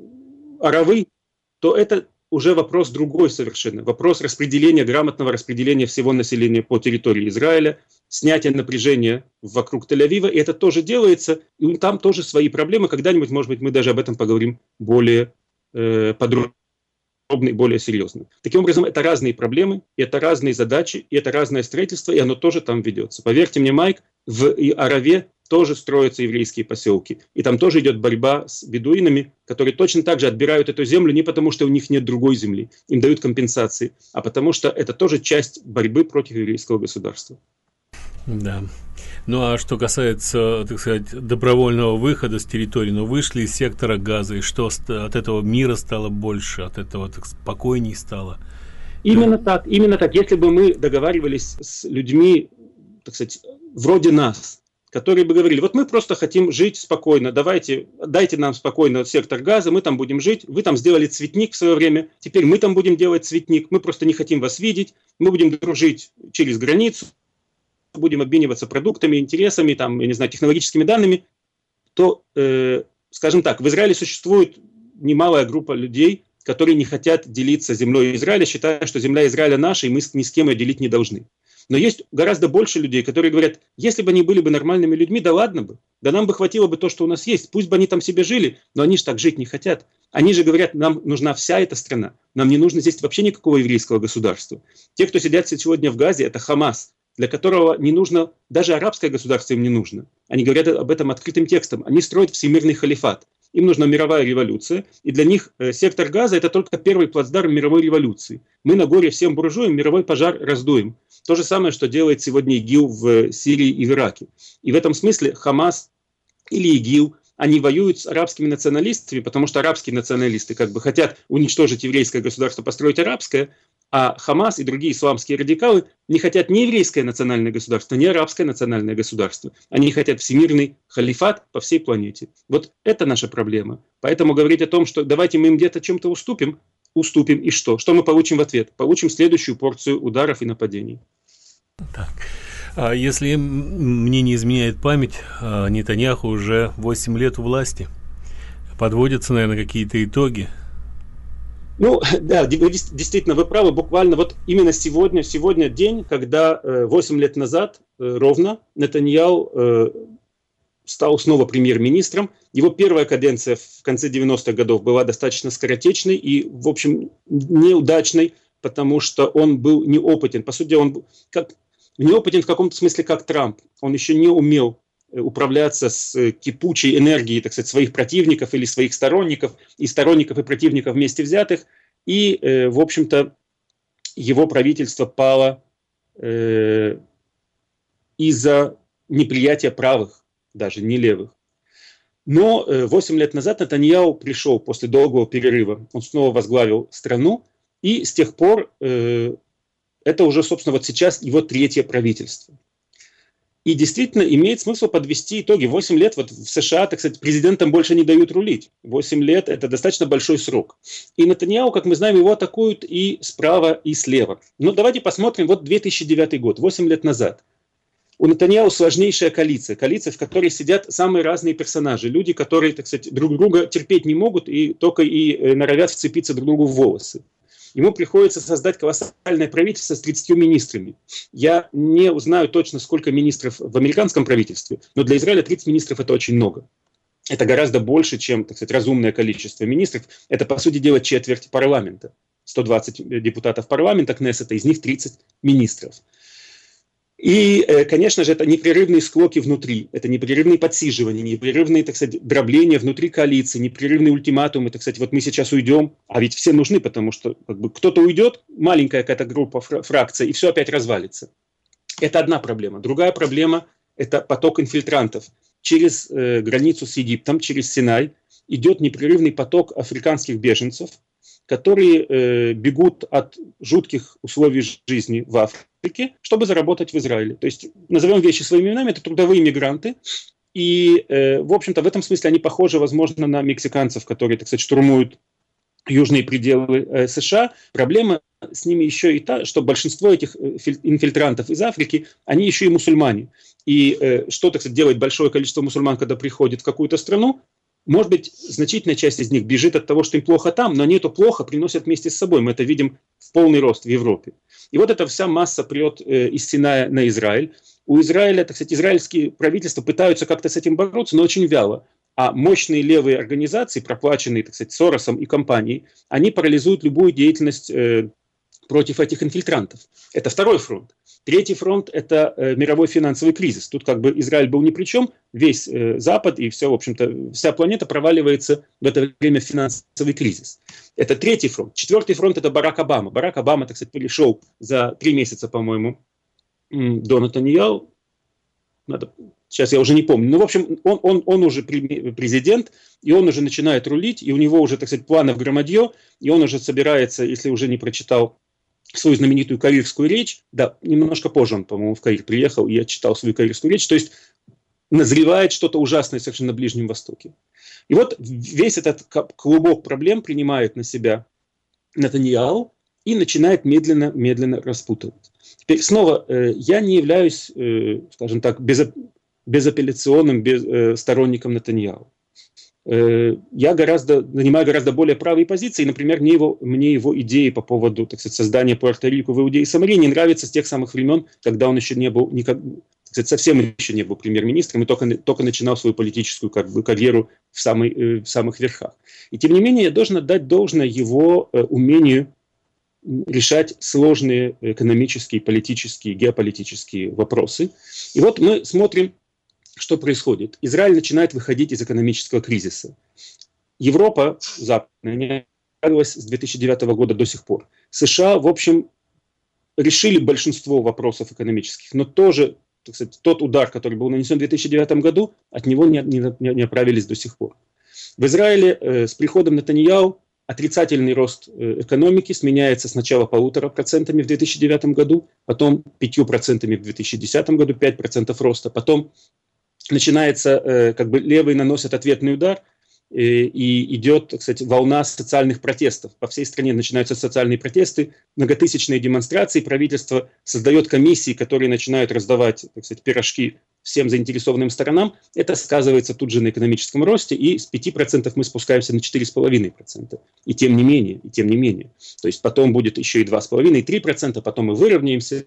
[SPEAKER 2] Аравы, то это уже вопрос другой совершенно. Вопрос распределения, грамотного распределения всего населения по территории Израиля, снятия напряжения вокруг Тель-Авива. И это тоже делается, и там тоже свои проблемы. Когда-нибудь, может быть, мы даже об этом поговорим более подробно и более серьезно. Таким образом, это разные проблемы, это разные задачи, и это разное строительство, и оно тоже там ведется. Поверьте мне, Майк, в Араве тоже строятся еврейские поселки. И там тоже идет борьба с бедуинами, которые точно так же отбирают эту землю не потому, что у них нет другой земли, им дают компенсации, а потому что это тоже часть борьбы против еврейского государства.
[SPEAKER 1] Да. Ну а что касается, так сказать, добровольного выхода с территории, ну вышли из сектора Газа, и что от этого мира стало больше, от этого так спокойней стало?
[SPEAKER 2] Именно так. Если бы мы договаривались с людьми, так сказать, вроде нас, которые бы говорили, вот мы просто хотим жить спокойно, дайте нам спокойно сектор Газа, мы там будем жить, вы там сделали цветник в свое время, теперь мы там будем делать цветник, мы просто не хотим вас видеть, мы будем дружить через границу, будем обмениваться продуктами, интересами, там, я не знаю, технологическими данными, то, скажем так, в Израиле существует немалая группа людей, которые не хотят делиться землей Израиля, считая, что земля Израиля наша, и мы ни с кем ее делить не должны. Но есть гораздо больше людей, которые говорят, если бы они были бы нормальными людьми, да ладно бы, да нам бы хватило бы то, что у нас есть, пусть бы они там себе жили, но они же так жить не хотят. Они же говорят, нам нужна вся эта страна, нам не нужно здесь вообще никакого еврейского государства. Те, кто сидят сегодня в Газе, это Хамас, для которого не нужно, даже арабское государство им не нужно. Они говорят об этом открытым текстом. Они строят всемирный халифат. Им нужна мировая революция, и для них сектор Газа – это только первый плацдарм мировой революции. Мы на горе всем буржуям мировой пожар раздуем. То же самое, что делает сегодня ИГИЛ в Сирии и в Ираке. И в этом смысле Хамас или ИГИЛ, они воюют с арабскими националистами, потому что арабские националисты как бы хотят уничтожить еврейское государство, построить арабское, а Хамас и другие исламские радикалы не хотят ни еврейское национальное государство, ни арабское национальное государство. Они хотят всемирный халифат по всей планете. Вот это наша проблема. Поэтому говорить о том, что давайте мы им где-то чем-то уступим, и что? Что мы получим в ответ? Получим следующую порцию ударов и нападений.
[SPEAKER 1] Так. А если мне не изменяет память, Нетаньяху уже 8 лет у власти. Подводятся, наверное, какие-то итоги.
[SPEAKER 2] Ну, да, действительно, вы правы, буквально вот именно сегодня день, когда 8 лет назад ровно Нетаньяху стал снова премьер-министром. Его первая каденция в конце 90-х годов была достаточно скоротечной и, в общем, неудачной, потому что он был неопытен. По сути, он был неопытен в каком-то смысле, как Трамп. Он еще не умел управляться с кипучей энергией, так сказать, своих противников или своих сторонников, и противников вместе взятых. И, в общем-то, его правительство пало из-за неприятия правых, даже не левых. Но 8 лет назад Нетаньяху пришел после долгого перерыва, он снова возглавил страну, и с тех пор это уже, собственно, вот сейчас его третье правительство. И действительно имеет смысл подвести итоги. 8 лет вот в США, так сказать, президентам больше не дают рулить. 8 лет – это достаточно большой срок. И Нетаньяху, как мы знаем, его атакуют и справа, и слева. Но давайте посмотрим, вот 2009 год, 8 лет назад. У Нетаньяху сложнейшая коалиция, в которой сидят самые разные персонажи. Люди, которые, так сказать, друг друга терпеть не могут и только и норовят вцепиться друг другу в волосы. Ему приходится создать колоссальное правительство с 30 министрами. Я не знаю точно, сколько министров в американском правительстве, но для Израиля 30 министров – это очень много. Это гораздо больше, чем, так сказать, разумное количество министров. Это, по сути дела, четверть парламента. 120 депутатов парламента, Кнессета, из них 30 министров. И, конечно же, это непрерывные склоки внутри, это непрерывные подсиживания, непрерывные, так сказать, дробления внутри коалиции, непрерывные ультиматумы, так сказать, вот мы сейчас уйдем, а ведь все нужны, потому что как бы, кто-то уйдет, маленькая какая-то группа, фракция, и все опять развалится. Это одна проблема. Другая проблема – это поток инфильтрантов. Через границу с Египтом, через Синай идет непрерывный поток африканских беженцев, которые бегут от жутких условий жизни в Африке, чтобы заработать в Израиле. То есть, назовем вещи своими именами, это трудовые мигранты. И, в общем-то, в этом смысле они похожи, возможно, на мексиканцев, которые, так сказать, штурмуют южные пределы США. Проблема с ними еще и та, что большинство этих инфильтрантов из Африки, они еще и мусульмане. И что, так сказать, делает большое количество мусульман, когда приходят в какую-то страну? Может быть, значительная часть из них бежит от того, что им плохо там, но они это плохо приносят вместе с собой. Мы это видим в полный рост в Европе. И вот эта вся масса прет из Синая на Израиль. У Израиля, так сказать, израильские правительства пытаются как-то с этим бороться, но очень вяло. А мощные левые организации, проплаченные, так сказать, Соросом и компанией, они парализуют любую деятельность против этих инфильтрантов. Это второй фронт. Третий фронт – это мировой финансовый кризис. Тут как бы Израиль был ни при чем, весь Запад и все, в общем-то, вся планета проваливается в это время в финансовый кризис. Это третий фронт. Четвертый фронт – это Барак Обама. Барак Обама, так сказать, пришел за 3 месяца, по-моему, до Нетаньяху. Сейчас я уже не помню. Ну, в общем, он уже президент, и он уже начинает рулить, и у него уже, так сказать, планы в громадье, и он уже собирается, если уже не прочитал свою знаменитую каирскую речь, да, немножко позже он, по-моему, в Каир приехал, и я читал свою каирскую речь, то есть назревает что-то ужасное совершенно на Ближнем Востоке. И вот весь этот клубок проблем принимает на себя Нетаньяху и начинает медленно распутывать. Теперь снова, я не являюсь, скажем так, безапелляционным сторонником Нетаньяху. Я занимаю гораздо более правые позиции. Например, мне его идеи по поводу, так сказать, создания Пуэрто-Рико в Иудее и Самарии не нравятся с тех самых времен, когда он еще не был, так сказать, совсем еще не был премьер-министром и только начинал свою политическую карьеру в самых верхах. И тем не менее, я должен отдать должное его умению решать сложные экономические, политические, геополитические вопросы. И вот мы смотрим, что происходит. Израиль начинает выходить из экономического кризиса. Европа западная не справилась с 2009 года до сих пор. США, в общем, решили большинство вопросов экономических, но тоже, так сказать, тот удар, который был нанесен в 2009 году, от него не оправились до сих пор. В Израиле с приходом Нетаньяху отрицательный рост экономики сменяется сначала 1,5% в 2009 году, потом 5% в 2010 году, 5% роста, потом начинается, как бы левые наносят ответный удар, и идет, так сказать, волна социальных протестов. По всей стране начинаются социальные протесты, многотысячные демонстрации, правительство создает комиссии, которые начинают раздавать, так сказать, пирожки всем заинтересованным сторонам. Это сказывается тут же на экономическом росте, и с 5% мы спускаемся на 4,5%. И тем не менее. То есть потом будет еще и 2,5%, и 3%, потом мы выровняемся.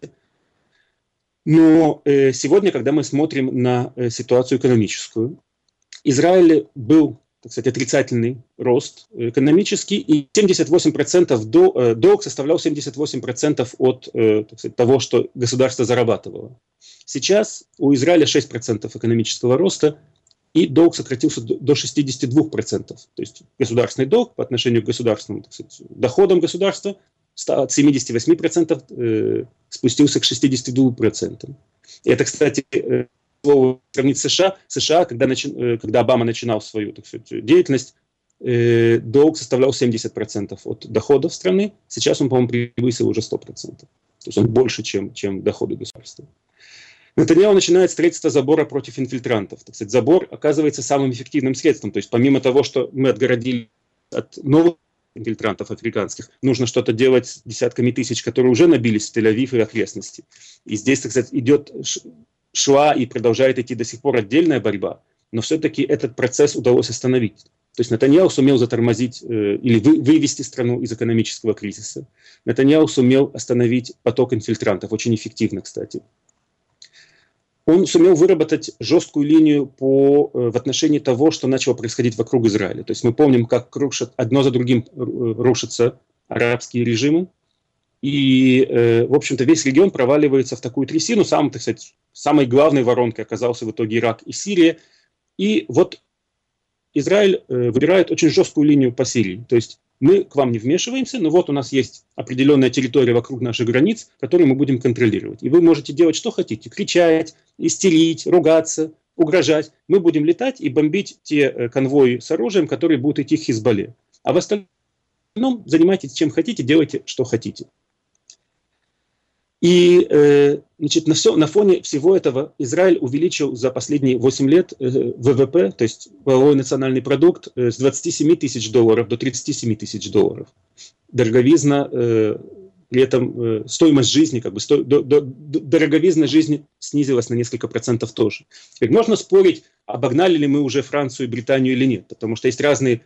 [SPEAKER 2] Но сегодня, когда мы смотрим на ситуацию экономическую, Израиль был, так сказать, отрицательный рост экономический, и 78% долг составлял 78% от, так сказать, того, что государство зарабатывало. Сейчас у Израиля 6% экономического роста, и долг сократился до 62%. То есть государственный долг по отношению к государственным, так сказать, доходам государства от 78% спустился к 62%. И это, кстати, сравнить с США, когда Обама начинал свою, так сказать, деятельность, долг составлял 70% от доходов страны. Сейчас он, по-моему, превысил уже 100%. То есть он больше, чем доходы государства. Нетаньяху начинает строительство забора против инфильтрантов. Так сказать, забор оказывается самым эффективным средством. То есть помимо того, что мы отгородили от новых инфильтрантов африканских, нужно что-то делать с десятками тысяч, которые уже набились в Тель-Авив и окрестности. И здесь, так сказать, шла и продолжает идти до сих пор отдельная борьба, но все-таки этот процесс удалось остановить. То есть Нетаньяху сумел затормозить или вывести страну из экономического кризиса. Нетаньяху сумел остановить поток инфильтрантов, очень эффективно, кстати. Он сумел выработать жесткую линию в отношении того, что начало происходить вокруг Израиля. То есть мы помним, как одно за другим рушатся арабские режимы. И, в общем-то, весь регион проваливается в такую трясину. Самой главной воронкой оказался в итоге Ирак и Сирия. И вот Израиль выбирает очень жесткую линию по Сирии. То есть мы к вам не вмешиваемся, но вот у нас есть определенная территория вокруг наших границ, которую мы будем контролировать. И вы можете делать, что хотите. Кричать, истерить, ругаться, угрожать. Мы будем летать и бомбить те конвои с оружием, которые будут идти к Хизбалле. А в остальном занимайтесь чем хотите, делайте, что хотите. И значит, на фоне всего этого Израиль увеличил за последние 8 лет ВВП, то есть валовой национальный продукт, с 27 тысяч долларов до 37 тысяч долларов. Дороговизна при этом стоимость жизни, дороговизна жизни снизилась на несколько процентов тоже. Теперь можно спорить, обогнали ли мы уже Францию и Британию или нет, потому что есть разные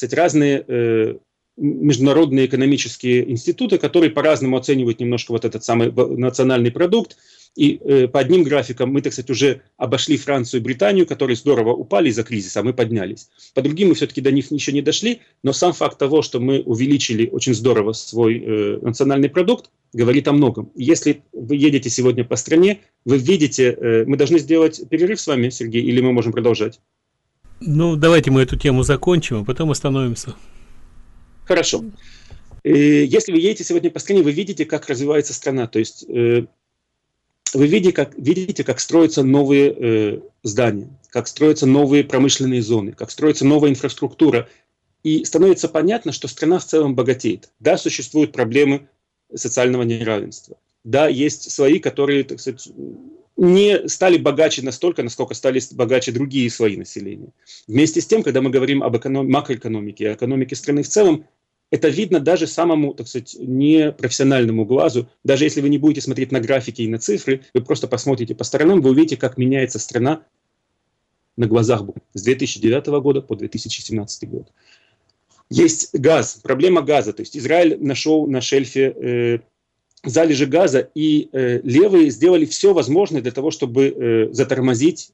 [SPEAKER 2] международные экономические институты, которые по-разному оценивают немножко вот этот самый национальный продукт. И по одним графикам мы, так сказать, уже обошли Францию и Британию, которые здорово упали из-за кризиса, а мы поднялись. По другим мы все-таки до них еще не дошли, но сам факт того, что мы увеличили очень здорово свой национальный продукт, говорит о многом. Если вы едете сегодня по стране, вы видите, мы должны сделать перерыв с вами, Сергей, или мы можем продолжать?
[SPEAKER 1] Ну, давайте мы эту тему закончим, а потом остановимся.
[SPEAKER 2] Хорошо. Если вы едете сегодня по стране, вы видите, как развивается страна. То есть вы видите, как строятся новые здания, как строятся новые промышленные зоны, как строится новая инфраструктура. И становится понятно, что страна в целом богатеет. Да, существуют проблемы социального неравенства. Да, есть слои, которые, так сказать, не стали богаче настолько, насколько стали богаче другие слои населения. Вместе с тем, когда мы говорим об макроэкономике и экономике страны в целом, это видно даже самому, так сказать, непрофессиональному глазу. Даже если вы не будете смотреть на графики и на цифры, вы просто посмотрите по сторонам, вы увидите, как меняется страна на глазах с 2009 года по 2017 год. Есть газ, проблема газа. То есть Израиль нашел на шельфе залежи газа, и левые сделали все возможное для того, чтобы затормозить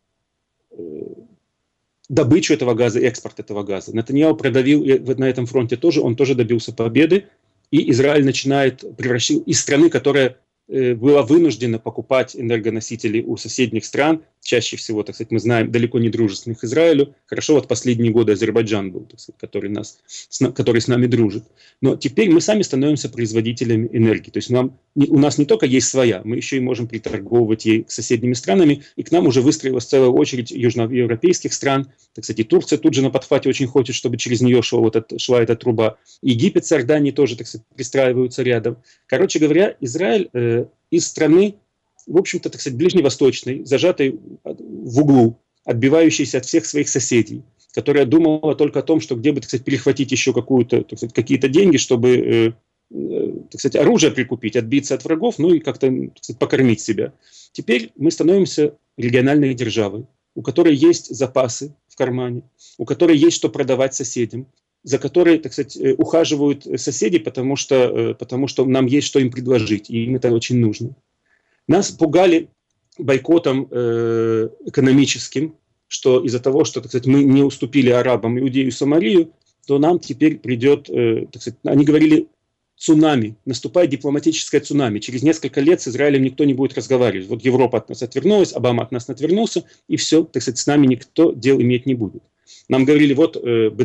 [SPEAKER 2] добычу этого газа, экспорт этого газа. Нетаньяху продавил на этом фронте тоже, он тоже добился победы, и Израиль начинает превращать из страны, которая была вынуждена покупать энергоносители у соседних стран, чаще всего, так сказать, мы знаем, далеко не дружественных Израилю. Хорошо, вот последние годы Азербайджан был, так сказать, который с нами дружит. Но теперь мы сами становимся производителями энергии. То есть у нас не только есть своя, мы еще и можем приторговывать ей с соседними странами, и к нам уже выстроилась целая очередь южноевропейских стран. Так сказать, и Турция тут же на подхвате очень хочет, чтобы через нее шла эта труба. Египет с Иорданией тоже, так сказать, пристраиваются рядом. Короче говоря, Израиль из страны, в общем-то, так сказать, ближневосточной, зажатой в углу, отбивающейся от всех своих соседей, которая думала только о том, что где бы, так сказать, перехватить еще какие-то деньги, чтобы, так сказать, оружие прикупить, отбиться от врагов, ну и как-то, так сказать, покормить себя. Теперь мы становимся региональной державой, у которой есть запасы в кармане, у которой есть что продавать соседям, за которые, так сказать, ухаживают соседи, потому что нам есть что им предложить, и им это очень нужно. Нас пугали бойкотом экономическим, что из-за того, что, так сказать, мы не уступили арабам, Иудею и Самарию, то нам теперь придет, так сказать, они говорили, цунами, наступает дипломатическое цунами. Через несколько лет с Израилем никто не будет разговаривать. Вот Европа от нас отвернулась, Обама от нас отвернулся, и все, так сказать, с нами никто дел иметь не будет. Нам говорили, вот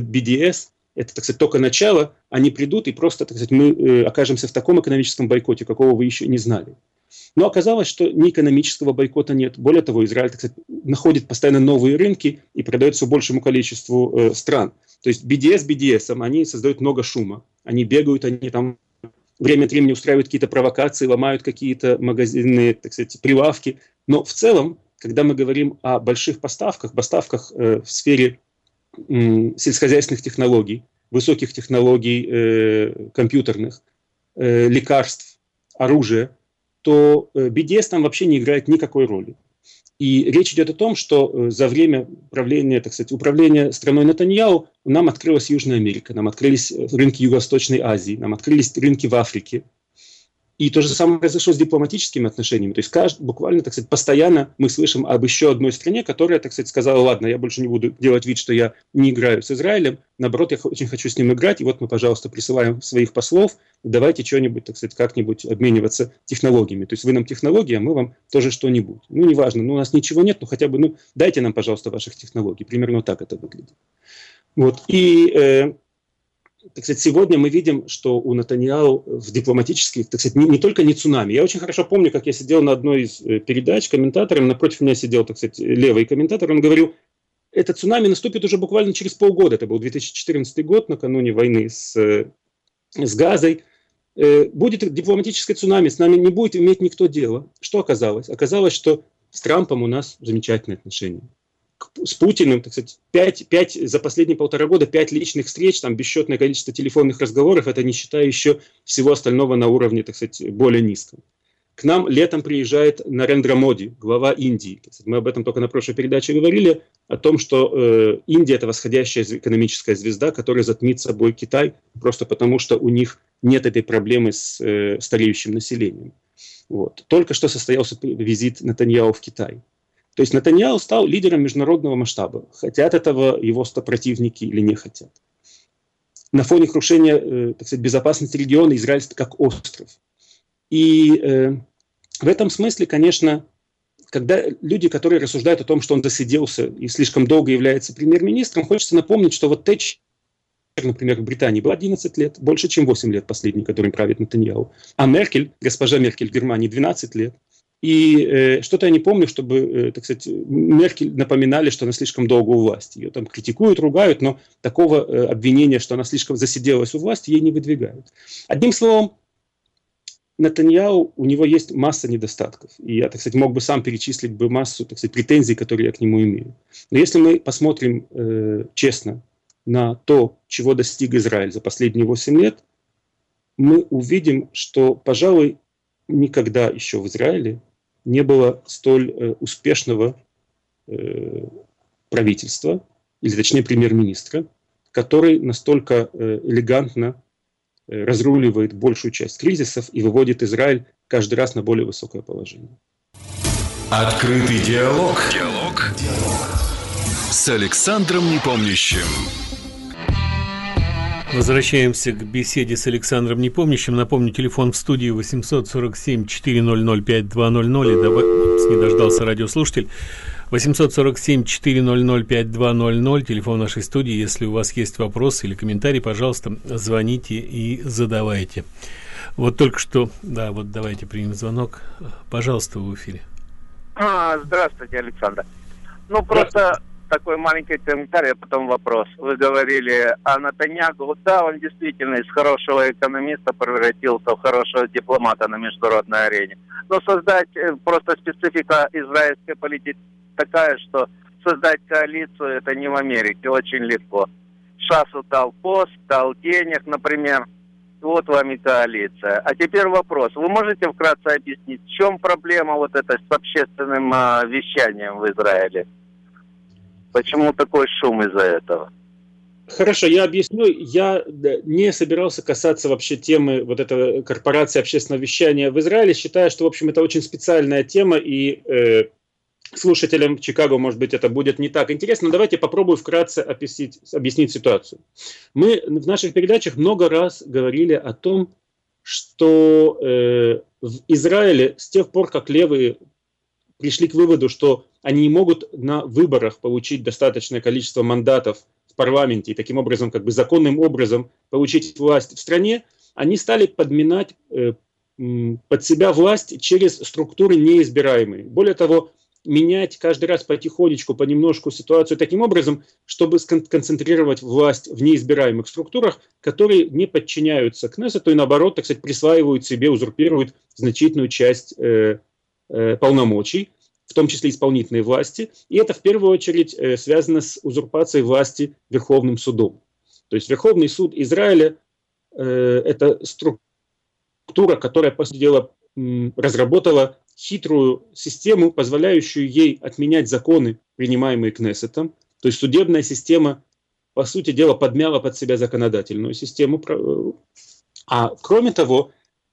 [SPEAKER 2] BDS, это, так сказать, только начало, они придут, и просто, так сказать, мы окажемся в таком экономическом бойкоте, какого вы еще не знали. Но оказалось, что ни экономического бойкота нет. Более того, Израиль, так сказать, находит постоянно новые рынки и продает все большему количеству стран. То есть BDS, они создают много шума. Они бегают, они там время от времени устраивают какие-то провокации, ломают какие-то магазинные, так сказать, прилавки. Но в целом, когда мы говорим о больших поставках в сфере сельскохозяйственных технологий, высоких технологий компьютерных, лекарств, оружия, то BDS там вообще не играет никакой роли. И речь идет о том, что за время правления, так сказать, управления страной Нетаньяху нам открылась Южная Америка, нам открылись рынки Юго-Восточной Азии, нам открылись рынки в Африке. И то же самое произошло с дипломатическими отношениями. То есть буквально, так сказать, постоянно мы слышим об еще одной стране, которая, так сказать, сказала, ладно, я больше не буду делать вид, что я не играю с Израилем, наоборот, я очень хочу с ним играть, и вот мы, пожалуйста, присылаем своих послов, давайте что-нибудь, так сказать, как-нибудь обмениваться технологиями. То есть вы нам технологии, а мы вам тоже что-нибудь. Ну, неважно, у нас ничего нет, но хотя бы, дайте нам, пожалуйста, ваших технологий. Примерно так это выглядит. Вот, и... так сказать, сегодня мы видим, что у Нетаньяху в дипломатических, так сказать, не только не цунами. Я очень хорошо помню, как я сидел на одной из передач комментатором, напротив меня сидел, так сказать, левый комментатор, он говорил, это цунами наступит уже буквально через полгода, это был 2014 год, накануне войны с Газой. Будет дипломатическое цунами, с нами не будет иметь никто дела. Что оказалось? Оказалось, что с Трампом у нас замечательные отношения. с Путиным, так сказать, за последние 1,5 года 5 личных встреч, там бесчетное количество телефонных разговоров, это не считая еще всего остального на уровне, так сказать, более низком. К нам летом приезжает Нарендра Моди, глава Индии. Мы об этом только на прошлой передаче говорили, о том, что Индия – это восходящая экономическая звезда, которая затмит собой Китай, просто потому что у них нет этой проблемы с стареющим населением. Вот. Только что состоялся визит Нетаньяху в Китай. То есть Нетаньяху стал лидером международного масштаба. Хотят этого его противники или не хотят. На фоне крушения, так сказать, безопасности региона Израиль как остров. И в этом смысле, конечно, когда люди, которые рассуждают о том, что он досиделся и слишком долго является премьер-министром, хочется напомнить, что вот Тэтчер, например, в Британии был 11 лет, больше, чем 8 лет последний, которым правит Нетаньяху. А Меркель, госпожа Меркель в Германии, 12 лет. И что-то я не помню, чтобы, так сказать, Меркель напоминали, что она слишком долго у власти. Ее там критикуют, ругают, но такого обвинения, что она слишком засиделась у власти, ей не выдвигают. Одним словом, Нетаньяху, у него есть масса недостатков. И я, так сказать, мог бы сам перечислить бы массу, так сказать, претензий, которые я к нему имею. Но если мы посмотрим честно на то, чего достиг Израиль за последние 8 лет, мы увидим, что, пожалуй, никогда еще в Израиле не было столь успешного правительства, или точнее премьер-министра, который настолько элегантно разруливает большую часть кризисов и выводит Израиль каждый раз на более высокое положение.
[SPEAKER 5] Открытый диалог. С Александром Непомнящим.
[SPEAKER 1] Возвращаемся к беседе с Александром Непомнящим. Напомню, телефон в студии 847-400-5200. Не дождался радиослушатель. 847-400-5200. Телефон нашей студии. Если у вас есть вопрос или комментарий, пожалуйста, звоните и задавайте. Вот только что, да, вот давайте примем звонок. Пожалуйста, в эфире.
[SPEAKER 6] Здравствуйте, Александр. Ну, просто такой маленький комментарий, а потом вопрос. Вы говорили о Нетаньяху. Да, он действительно из хорошего экономиста превратился в хорошего дипломата на международной арене. Но создать, просто специфика израильской политики такая, что создать коалицию это не в Америке, очень легко. Шасу дал пост, дал денег, например. Вот вам и коалиция. А теперь вопрос. Вы можете вкратце объяснить, в чем проблема вот этой с общественным вещанием в Израиле? Почему такой шум из-за этого?
[SPEAKER 2] Хорошо, я объясню. Я не собирался касаться вообще темы вот этой корпорации общественного вещания в Израиле. Считаю, что, в общем, это очень специальная тема, и слушателям в Чикаго, может быть, это будет не так интересно. Но давайте попробую вкратце объяснить ситуацию. Мы в наших передачах много раз говорили о том, что в Израиле с тех пор, как левые пришли к выводу, что они не могут на выборах получить достаточное количество мандатов в парламенте и таким образом, как бы законным образом получить власть в стране, они стали подминать под себя власть через структуры неизбираемые. Более того, менять каждый раз потихонечку, понемножку ситуацию таким образом, чтобы сконцентрировать власть в неизбираемых структурах, которые не подчиняются Кнессету и наоборот, так сказать, присваивают себе, узурпируют значительную часть полномочий, в том числе исполнительной власти. И это в первую очередь связано с узурпацией власти Верховным судом. То есть Верховный суд Израиля это структура, которая, по сути дела, разработала хитрую систему, позволяющую ей отменять законы, принимаемые Кнессетом. То есть судебная система, по сути дела, подмяла под себя законодательную систему. А кроме того,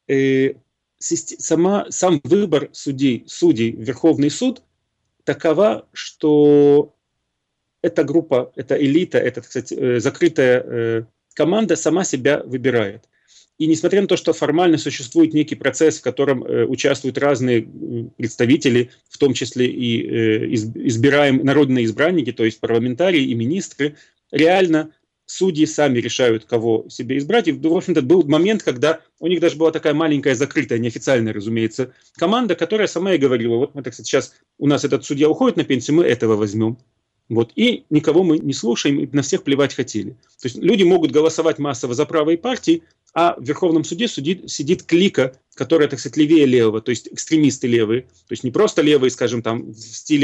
[SPEAKER 2] сам выбор судей в Верховный суд такова, что эта группа, эта элита, эта, так сказать, закрытая команда сама себя выбирает. И несмотря на то, что формально существует некий процесс, в котором участвуют разные представители, в том числе и народные избранники, то есть парламентарии и министры, реально судьи сами решают, кого себе избрать. И, в общем-то, был момент, когда у них даже была такая маленькая, закрытая, неофициальная, разумеется, команда, которая сама и говорила, вот мы, так сказать, сейчас у нас этот судья уходит на пенсию, мы этого возьмем. Вот. И никого мы не слушаем, и на всех плевать хотели. То есть люди могут голосовать массово за правые партии, а в Верховном суде сидит клика, которая, так сказать, левее левого, то есть экстремисты левые. То есть не просто левые, скажем, там в стиле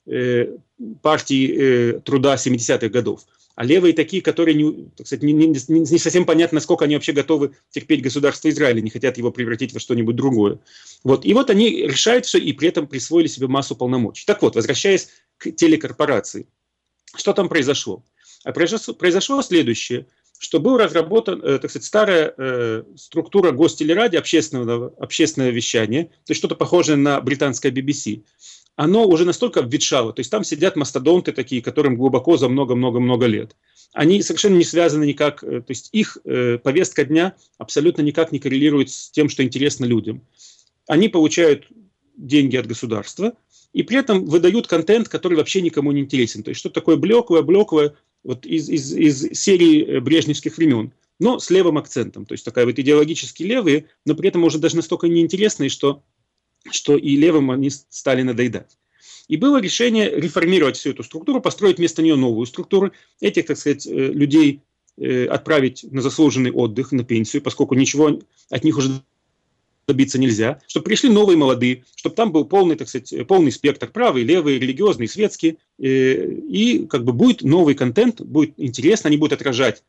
[SPEAKER 2] партии труда 70-х годов, а левые такие, которые не совсем понятно, насколько они вообще готовы терпеть государство Израиля, не хотят его превратить во что-нибудь другое. Вот. И вот они решают все и при этом присвоили себе массу полномочий. Так вот, возвращаясь к телекорпорации, что там произошло? Произошло следующее, что был разработан, старая структура гостелерадио, общественного вещания, то есть что-то похожее на британское BBC. Оно уже настолько обветшало, то есть там сидят мастодонты такие, которым глубоко за много-много-много лет. Они совершенно не связаны никак, то есть их повестка дня абсолютно никак не коррелирует с тем, что интересно людям. Они получают деньги от государства и при этом выдают контент, который вообще никому не интересен. То есть что такое блеклое, вот из серии брежневских времен, но с левым акцентом. То есть такая вот идеологически левые, но при этом уже даже настолько неинтересные, что и левым они стали надоедать. И было решение реформировать всю эту структуру, построить вместо нее новую структуру, этих, людей отправить на заслуженный отдых, на пенсию, поскольку ничего от них уже добиться нельзя, чтобы пришли новые молодые, чтобы там был полный, полный спектр, правый, левый, религиозный, светский, и будет новый контент, будет интересно, они будут отражать,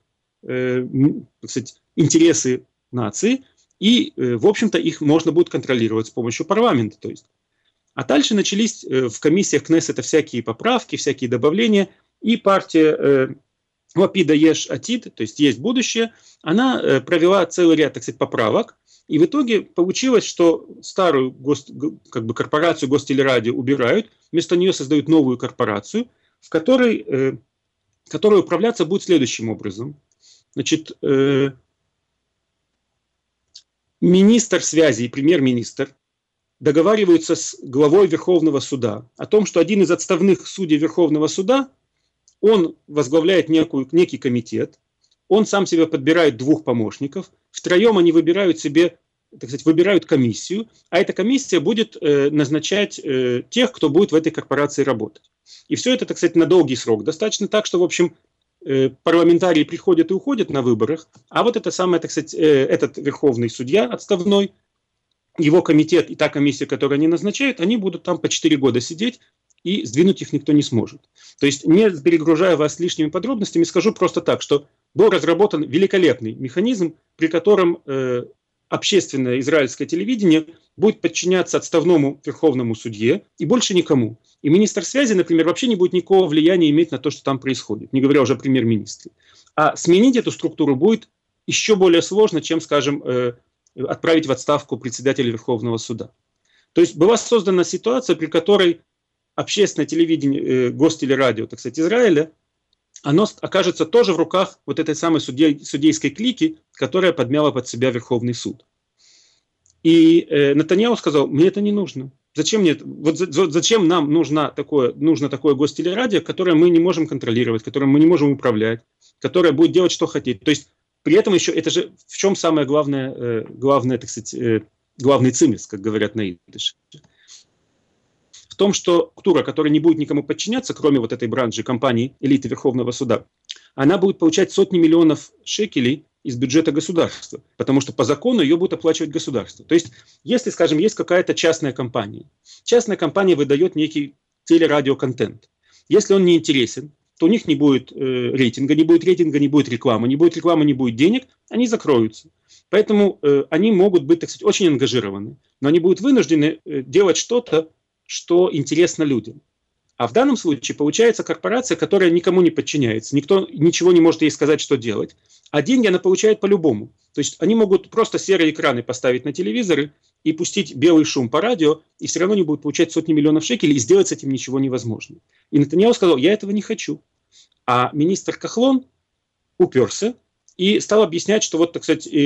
[SPEAKER 2] интересы нации, и, в общем-то, их можно будет контролировать с помощью парламента. То есть. А дальше начались в комиссиях Кнессета всякие поправки, всякие добавления, и партия Лапида Еш Атид, то есть есть будущее, она провела целый ряд, поправок, и в итоге получилось, что старую корпорацию Гостелерадио убирают, вместо нее создают новую корпорацию, в которой управляться будет следующим образом. Значит, министр связи и премьер-министр договариваются с главой Верховного суда о том, что один из отставных судей Верховного суда, он возглавляет некий комитет, он сам себе подбирает 2 помощников, втроем они выбирают себе, выбирают комиссию, а эта комиссия будет назначать тех, кто будет в этой корпорации работать. И все это, на долгий срок. Достаточно так, что, в общем, парламентарии приходят и уходят на выборах, а вот это самое, этот верховный судья отставной, его комитет и та комиссия, которую они назначают, они будут там по 4 года сидеть, и сдвинуть их никто не сможет. То есть, не перегружая вас лишними подробностями, скажу просто так, что был разработан великолепный механизм, при котором общественное израильское телевидение будет подчиняться отставному верховному судье и больше никому. И министр связи, например, вообще не будет никакого влияния иметь на то, что там происходит, не говоря уже о премьер-министре. А сменить эту структуру будет еще более сложно, чем, скажем, отправить в отставку председателя Верховного суда. То есть была создана ситуация, при которой общественное телевидение, гостелерадио, Израиля, оно окажется тоже в руках вот этой самой судейской клики, которая подмяла под себя Верховный суд. И Нетаньяху сказал: мне это не нужно. Зачем мне это? Зачем нам нужно такое гостелерадио, которое мы не можем контролировать, которым мы не можем управлять, которое будет делать, что хотит. То есть при этом еще, это же в чем самое главное, главный цимис, как говорят на идыше. В том, что структура, которая не будет никому подчиняться, кроме вот этой бранжи компании элиты Верховного суда, она будет получать сотни миллионов шекелей из бюджета государства, потому что по закону ее будет оплачивать государство. То есть, если, скажем, есть какая-то частная компания выдает некий телерадиоконтент. Если он не интересен, то у них не будет рейтинга, не будет рекламы, не будет денег, они закроются. Поэтому они могут быть, очень ангажированы, но они будут вынуждены делать что-то, что интересно людям. А в данном случае получается корпорация, которая никому не подчиняется, никто ничего не может ей сказать, что делать, а деньги она получает по-любому. То есть они могут просто серые экраны поставить на телевизоры и пустить белый шум по радио, и все равно не будут получать сотни миллионов шекелей, и сделать с этим ничего невозможно. И Нетаньяху сказал: я этого не хочу. А министр Кахлон уперся и стал объяснять, что вот,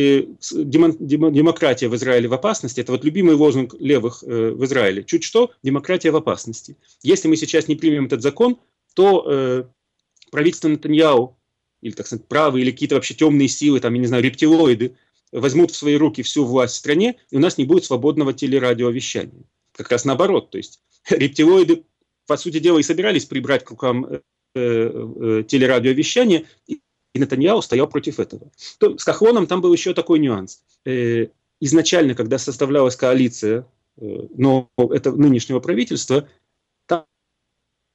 [SPEAKER 2] демократия в Израиле в опасности. Это вот любимый лозунг левых в Израиле. Чуть что, демократия в опасности. Если мы сейчас не примем этот закон, то правительство Нетаньяху, или, правые, или какие-то вообще темные силы, я не знаю, рептилоиды, возьмут в свои руки всю власть в стране, и у нас не будет свободного телерадиовещания. Как раз наоборот. То есть рептилоиды, по сути дела, и собирались прибрать к рукам телерадиовещание, и Нетаньяху стоял против этого. С Кахлоном там был еще такой нюанс. Изначально, когда составлялась коалиция, но это нынешнего правительства, там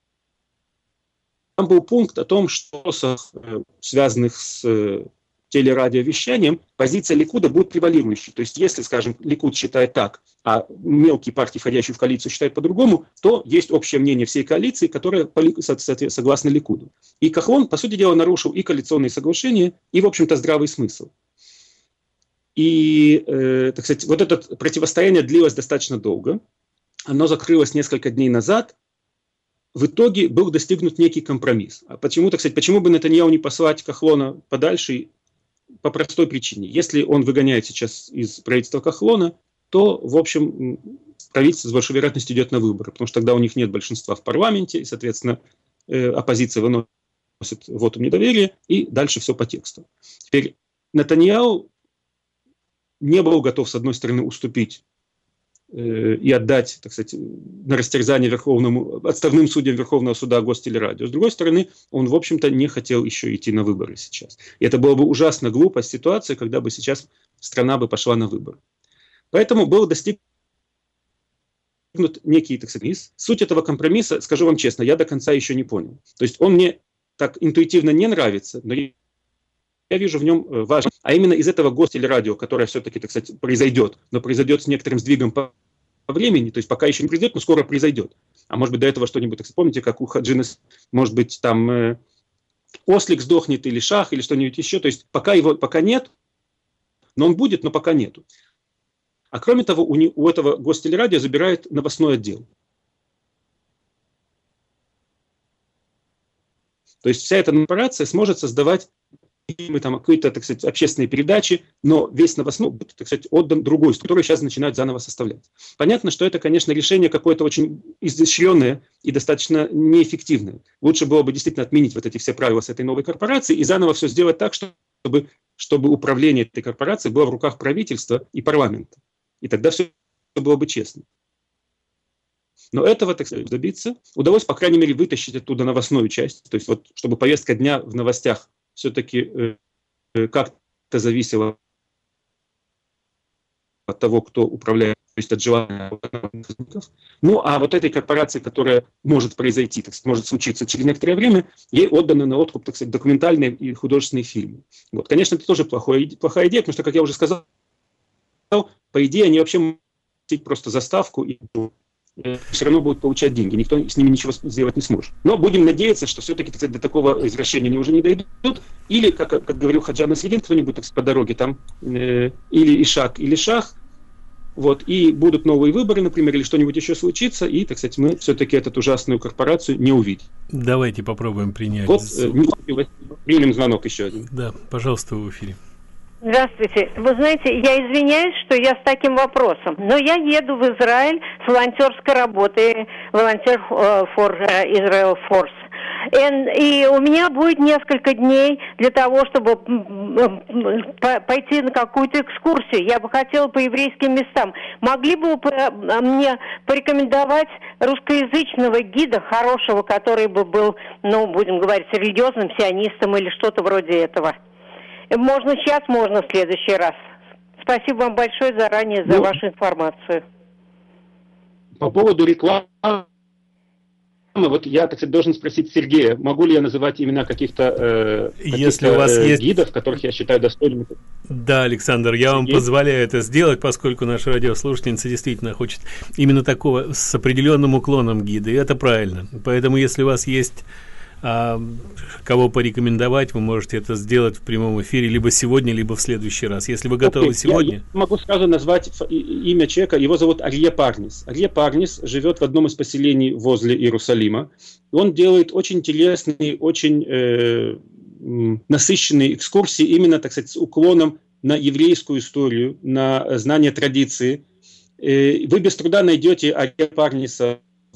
[SPEAKER 2] был пункт о том, что связанных с телерадиовещанием, позиция Ликуда будет превалирующей. То есть, если, скажем, Ликуд считает так, а мелкие партии, входящие в коалицию, считают по-другому, то есть общее мнение всей коалиции, которая согласна Ликуду. И Кахон, по сути дела, нарушил и коалиционные соглашения, и, в общем-то, здравый смысл. И, так сказать, вот это противостояние длилось достаточно долго. Оно закрылось несколько дней назад. В итоге был достигнут некий компромисс. А почему, так сказать, почему бы Нетаньяху не послать Кахлона подальше? По простой причине. Если он выгоняет сейчас из правительства Кахлона, то, в общем, правительство с большой вероятностью идет на выборы, потому что тогда у них нет большинства в парламенте, и, соответственно, оппозиция выносит вотум недоверия, и дальше все по тексту. Теперь Нетаньяху не был готов, с одной стороны, уступить и отдать, так сказать, на растерзание отставным судьям Верховного суда Гостелерадио. С другой стороны, он, в общем-то, не хотел еще идти на выборы сейчас. И это была бы ужасно глупая ситуация, когда бы сейчас страна бы пошла на выборы. Поэтому был достигнут некий, так сказать, компромисс. Суть этого компромисса, скажу вам честно, я до конца еще не понял. То есть он мне так интуитивно не нравится, но я вижу в нем важность. А именно из этого Гостелерадио, которое все-таки, так сказать, произойдет, но произойдет с некоторым сдвигом по времени, то есть пока еще не произойдет, но скоро произойдет. А может быть, до этого что-нибудь, так сказать, помните, как у Хаджинес, может быть, там ослик сдохнет или шах, или что-нибудь еще. То есть пока нет, но он будет, но пока нету. А кроме того, у этого Гостелерадио забирает новостной отдел. То есть вся эта корпорация сможет создавать там какие-то, так сказать, общественные передачи, но весь новостной будет, так сказать, отдан другой, который сейчас начинают заново составлять. Понятно, что это, конечно, решение какое-то очень изощренное и достаточно неэффективное. Лучше было бы действительно отменить вот эти все правила с этой новой корпорацией и заново все сделать так, чтобы управление этой корпорацией было в руках правительства и парламента. И тогда все было бы честно. Но этого, так сказать, добиться удалось, по крайней мере, вытащить оттуда новостную часть, то есть вот, чтобы повестка дня в новостях все-таки как-то зависело от того, кто управляет, то есть от желания сотрудников. Ну, а вот этой корпорации, которая может произойти, так сказать, может случиться через некоторое время, ей отданы на откуп, так сказать, документальные и художественные фильмы. Вот. Конечно, это тоже плохая идея, потому что, как я уже сказал, по идее, они вообще могут просто заставку и все равно будут получать деньги. Никто с ними ничего сделать не сможет. Но будем надеяться, что все-таки, так сказать, до такого извращения они уже не дойдут. Или, как говорил Хаджан Насреддин, кто-нибудь, так сказать, по дороге там, или Ишак, или Шах, вот, и будут новые выборы, например, или что-нибудь еще случится, и, так сказать, мы все-таки эту ужасную корпорацию не увидим.
[SPEAKER 1] Давайте попробуем принять.
[SPEAKER 2] Вот, примем звонок еще один.
[SPEAKER 1] Да, пожалуйста, в эфире.
[SPEAKER 7] Здравствуйте. Вы знаете, я извиняюсь, что я с таким вопросом, но я еду в Израиль с волонтерской работы, волонтер for Israel Force. И у меня будет несколько дней для того, чтобы пойти на какую-то экскурсию. Я бы хотела по еврейским местам. Могли бы вы мне порекомендовать русскоязычного гида, хорошего, который бы был, ну, будем говорить, религиозным сионистом или что-то вроде этого? Можно сейчас, можно в следующий раз. Спасибо вам большое заранее за вашу информацию.
[SPEAKER 2] По поводу рекламы, вот я, так сказать, должен спросить Сергея, могу ли я называть имена каких-то гидов, которых я считаю достойными?
[SPEAKER 1] Да, Александр, я вам позволяю это сделать, поскольку наша радиослушательница действительно хочет именно такого с определенным уклоном гида, и это правильно. Поэтому, если у вас есть кого порекомендовать, вы можете это сделать в прямом эфире либо сегодня, либо в следующий раз. Если вы готовы сегодня...
[SPEAKER 2] Я могу сразу назвать имя человека. Его зовут Арье Парнис. Арье Парнис живет в одном из поселений возле Иерусалима. Он делает очень интересные, очень насыщенные экскурсии, именно, так сказать, с уклоном на еврейскую историю, на знание традиции. Вы без труда найдете Арье Парниса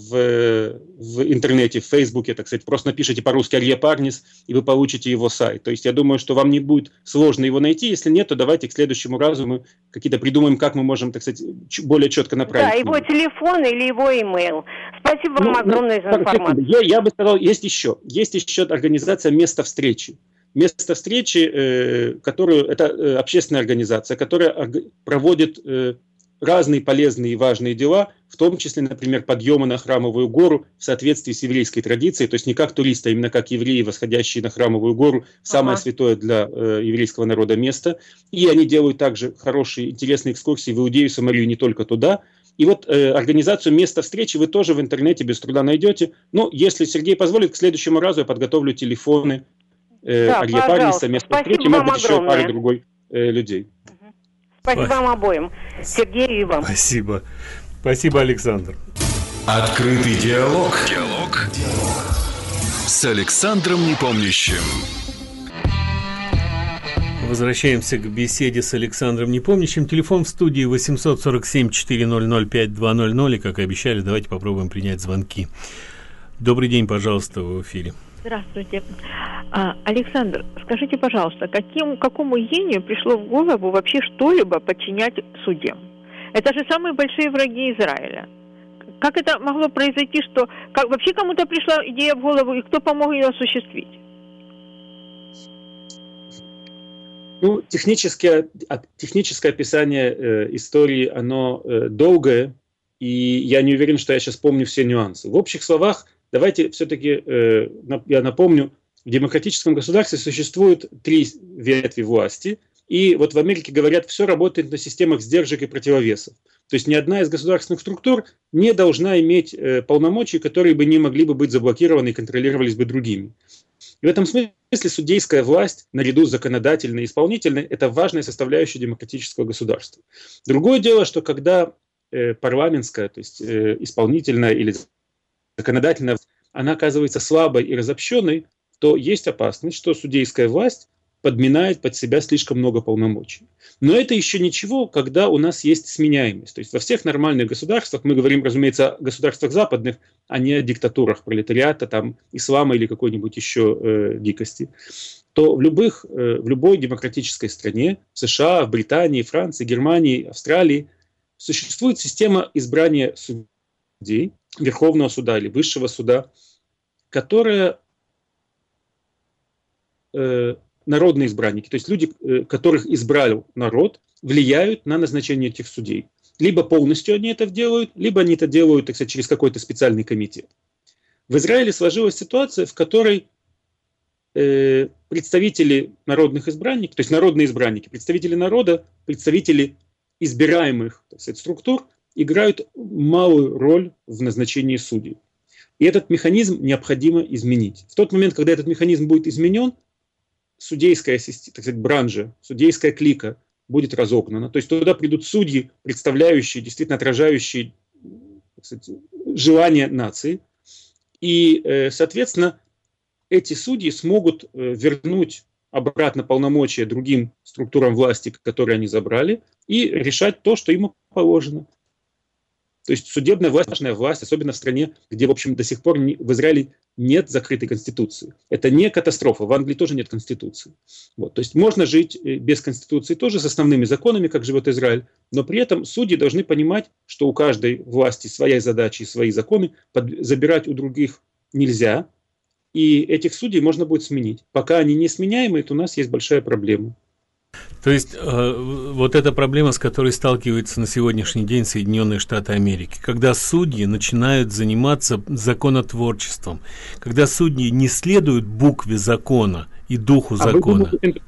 [SPEAKER 2] в интернете, в Фейсбуке, так сказать, просто напишите по-русски Арье Парнис, и вы получите его сайт. То есть я думаю, что вам не будет сложно его найти. Если нет, то давайте к следующему разу мы какие-то придумаем, как мы можем, так сказать, более четко направить.
[SPEAKER 7] Да, его телефон или его имейл. Спасибо вам огромное за информацию.
[SPEAKER 2] Я бы сказал, есть еще организация «Место встречи». Место встречи, это общественная организация, которая проводит разные полезные и важные дела, в том числе, например, подъемы на Храмовую гору в соответствии с еврейской традицией, то есть не как туристы, а именно как евреи, восходящие на Храмовую гору, самое святое для еврейского народа место. И они делают также хорошие, интересные экскурсии в Иудею, Самарию, не только туда. И вот организацию места встречи вы тоже в интернете без труда найдете. Но если Сергей позволит, к следующему разу я подготовлю телефоны Арье Парниса, место встречи, может быть, еще пары другой людей.
[SPEAKER 7] Спасибо вам обоим, Сергею и вам.
[SPEAKER 1] Спасибо. Спасибо, Александр.
[SPEAKER 5] Открытый диалог. С Александром Непомнящим.
[SPEAKER 1] Возвращаемся к беседе с Александром Непомнящим. Телефон в студии 847-400-5200. И, как и обещали, давайте попробуем принять звонки. Добрый день, пожалуйста, в эфире.
[SPEAKER 3] Здравствуйте. Александр, скажите, пожалуйста, какому гению пришло в голову вообще что-либо подчинять судьям? Это же самые большие враги Израиля. Как это могло произойти, что вообще кому-то пришла идея в голову, и кто помог ее осуществить?
[SPEAKER 2] Ну, техническое описание истории, оно долгое, и я не уверен, что я сейчас помню все нюансы. В общих словах, давайте все-таки, я напомню, в демократическом государстве существует 3 ветви власти, и вот в Америке говорят, все работает на системах сдержек и противовесов. То есть ни одна из государственных структур не должна иметь полномочий, которые бы не могли бы быть заблокированы и контролировались бы другими. И в этом смысле судейская власть, наряду с законодательной и исполнительной, это важная составляющая демократического государства. Другое дело, что когда парламентская, то есть исполнительная или законодательная, она оказывается слабой и разобщенной, то есть опасность, что судейская власть подминает под себя слишком много полномочий. Но это еще ничего, когда у нас есть сменяемость. То есть во всех нормальных государствах, мы говорим, разумеется, о государствах западных, а не о диктатурах пролетариата, там, ислама или какой-нибудь еще дикости, то в любой демократической стране, в США, в Британии, Франции, Германии, Австралии, существует система избрания судей, Верховного суда или Высшего суда, которая народные избранники, то есть люди, которых избрал народ, влияют на назначение этих судей. Либо полностью они это делают, либо они это делают, так сказать, через какой-то специальный комитет. В Израиле сложилась ситуация, в которой представители народных избранников, то есть народные избранники, представители народа, представители избираемых, так сказать, структур играют малую роль в назначении судей. И этот механизм необходимо изменить. В тот момент, когда этот механизм будет изменен, судейская, так сказать, бранжа, судейская клика будет разогнана. То есть туда придут судьи, представляющие, действительно отражающие, так сказать, желания нации. И, соответственно, эти судьи смогут вернуть обратно полномочия другим структурам власти, которые они забрали, и решать то, что им положено. То есть судебная власть, важная власть, особенно в стране, где, в общем, до сих пор в Израиле нет закрытой конституции. Это не катастрофа, в Англии тоже нет конституции. Вот. То есть можно жить без конституции тоже, с основными законами, как живет Израиль, но при этом судьи должны понимать, что у каждой власти своя задача и свои законы, забирать у других нельзя, и этих судей можно будет сменить. Пока они не сменяемые, то у нас есть большая проблема.
[SPEAKER 1] То есть вот эта проблема, с которой сталкиваются на сегодняшний день Соединенные Штаты Америки, когда судьи начинают заниматься законотворчеством, когда судьи не следуют букве закона и духу закона,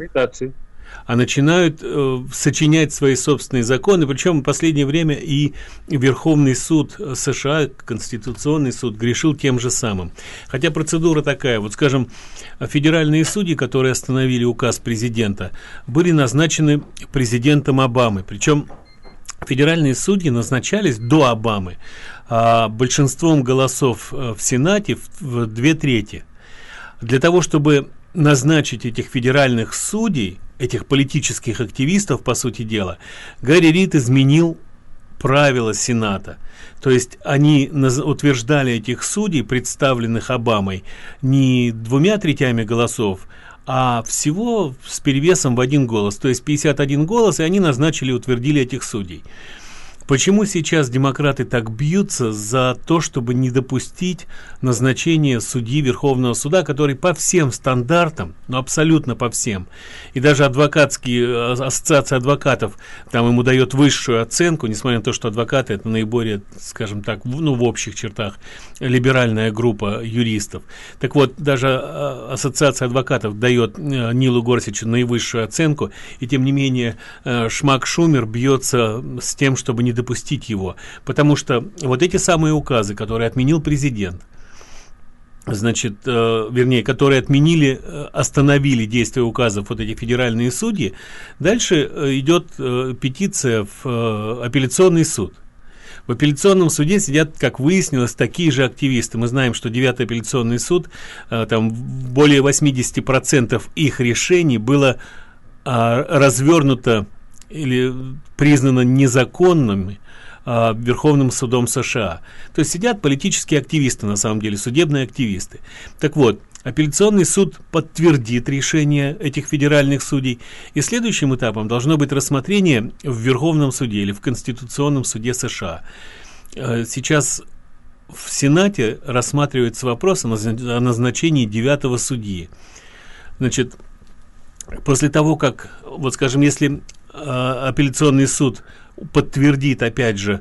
[SPEAKER 1] а начинают сочинять свои собственные законы, причем в последнее время и Верховный суд США, Конституционный суд, грешил тем же самым. Хотя процедура такая, вот скажем, федеральные судьи, которые остановили указ президента, были назначены президентом Обамы, причем федеральные судьи назначались до Обамы большинством голосов в Сенате в 2/3. Для того, чтобы назначить этих федеральных судей, этих политических активистов, по сути дела, Гарри Рид изменил правила Сената. То есть они утверждали этих судей, представленных Обамой, не 2/3 голосов, а всего с перевесом в 1 голос. То есть 51 голос, и они назначили и утвердили этих судей. Почему сейчас демократы так бьются за то, чтобы не допустить назначения судьи Верховного суда, который по всем стандартам, ну абсолютно по всем, и даже ассоциация адвокатов там ему дает высшую оценку, несмотря на то, что адвокаты это наиболее, скажем так, в общих чертах либеральная группа юристов. Так вот, даже ассоциация адвокатов дает Нилу Горсичу наивысшую оценку, и тем не менее Шмак Шумер бьется с тем, чтобы не допустить его, потому что вот эти самые указы, которые отменил президент, значит, вернее, которые остановили действие указов вот эти федеральные судьи, дальше идет петиция в апелляционный суд. В апелляционном суде сидят, как выяснилось, такие же активисты. Мы знаем, что 9-й апелляционный суд, там более 80% их решений было развернуто или признано незаконными Верховным судом США. То есть сидят политические активисты, на самом деле, судебные активисты. Так вот, апелляционный суд подтвердит решение этих федеральных судей, и следующим этапом должно быть рассмотрение в Верховном суде или в Конституционном суде США. Сейчас в Сенате рассматривается вопрос о назначении 9-го судьи. Значит, после того, как, вот скажем, если апелляционный суд подтвердит, опять же,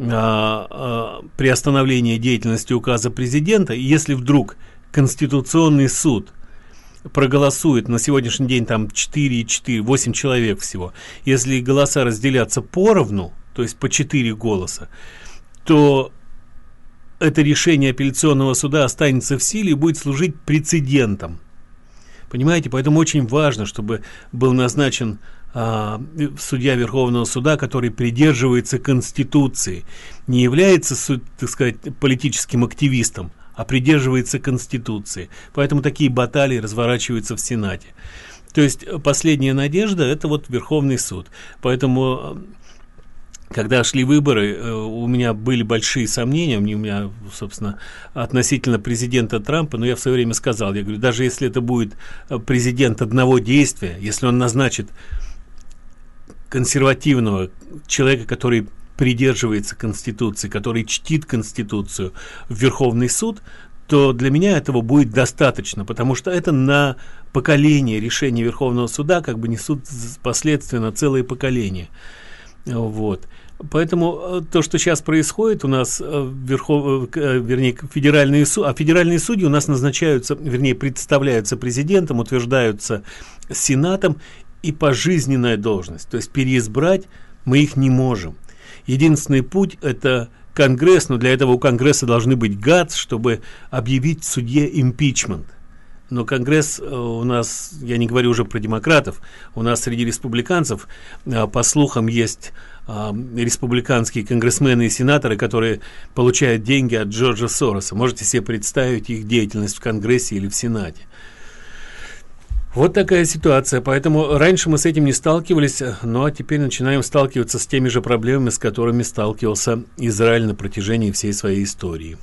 [SPEAKER 1] приостановление деятельности указа президента, и если вдруг Конституционный суд проголосует, на сегодняшний день там 8 человек всего, если голоса разделятся поровну, то есть по 4 голоса, то это решение апелляционного суда останется в силе и будет служить прецедентом. Понимаете, поэтому очень важно, чтобы был назначен судья Верховного суда, который придерживается Конституции, не является, так сказать, политическим активистом, а придерживается Конституции. Поэтому такие баталии разворачиваются в Сенате. То есть последняя надежда – это вот Верховный суд. Поэтому, когда шли выборы, у меня были большие сомнения, у меня, собственно, относительно президента Трампа, но я в свое время сказал, я говорю, даже если это будет президент одного действия, если он назначит консервативного человека, который придерживается Конституции, который чтит Конституцию, в Верховный суд, то для меня этого будет достаточно, потому что это на поколение решения Верховного суда как бы несут последствия на целые поколения. Вот. Поэтому то, что сейчас происходит у нас, федеральные судьи у нас назначаются, представляются президентом, утверждаются Сенатом, и пожизненная должность, то есть переизбрать мы их не можем. Единственный путь – это Конгресс, но для этого у Конгресса должны быть ГАЦ, чтобы объявить судье импичмент. Но Конгресс у нас, я не говорю уже про демократов, у нас среди республиканцев, по слухам, есть республиканские конгрессмены и сенаторы, которые получают деньги от Джорджа Сороса. Можете себе представить их деятельность в Конгрессе или в Сенате. Вот такая ситуация, поэтому раньше мы с этим не сталкивались, ну а теперь начинаем сталкиваться с теми же проблемами, с которыми сталкивался Израиль на протяжении всей своей истории.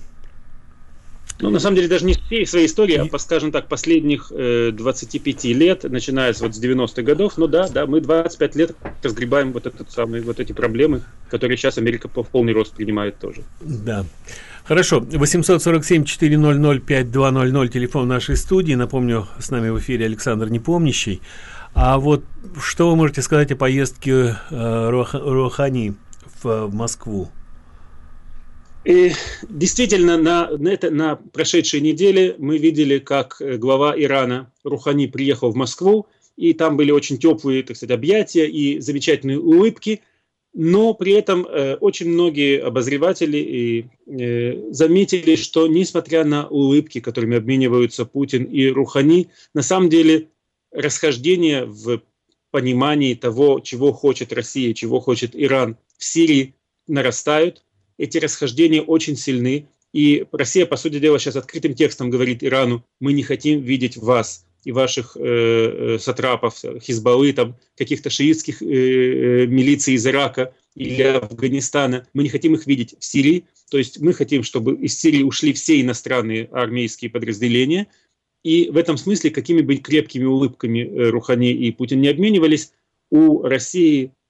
[SPEAKER 2] Ну, на самом деле, даже не всей своей истории, а, скажем так, последних 25 лет, начиная с 90-х годов, ну да, мы 25 лет разгребаем вот эти проблемы, которые сейчас Америка в полный рост принимает тоже. Да.
[SPEAKER 1] Хорошо, 847-400-5200, телефон нашей студии. Напомню, с нами в эфире Александр Непомнящий. А вот что вы можете сказать о поездке Роухани в Москву?
[SPEAKER 2] И действительно, на прошедшей неделе мы видели, как глава Ирана Роухани приехал в Москву, и там были очень теплые, так сказать, объятия и замечательные улыбки. Но при этом очень многие обозреватели заметили, что несмотря на улыбки, которыми обмениваются Путин и Роухани, на самом деле расхождения в понимании того, чего хочет Россия, чего хочет Иран в Сирии, нарастают. Эти расхождения очень сильны. И Россия, по сути дела, сейчас открытым текстом говорит Ирану: мы не хотим видеть вас и ваших сатрапов, Хизбаллы, там, каких-то шиитских милиций из Ирака или Афганистана. Мы не хотим их видеть в Сирии. То есть мы хотим, чтобы из Сирии ушли все иностранные армейские подразделения. И в этом смысле, какими бы крепкими улыбками Роухани и Путин не обменивались, у России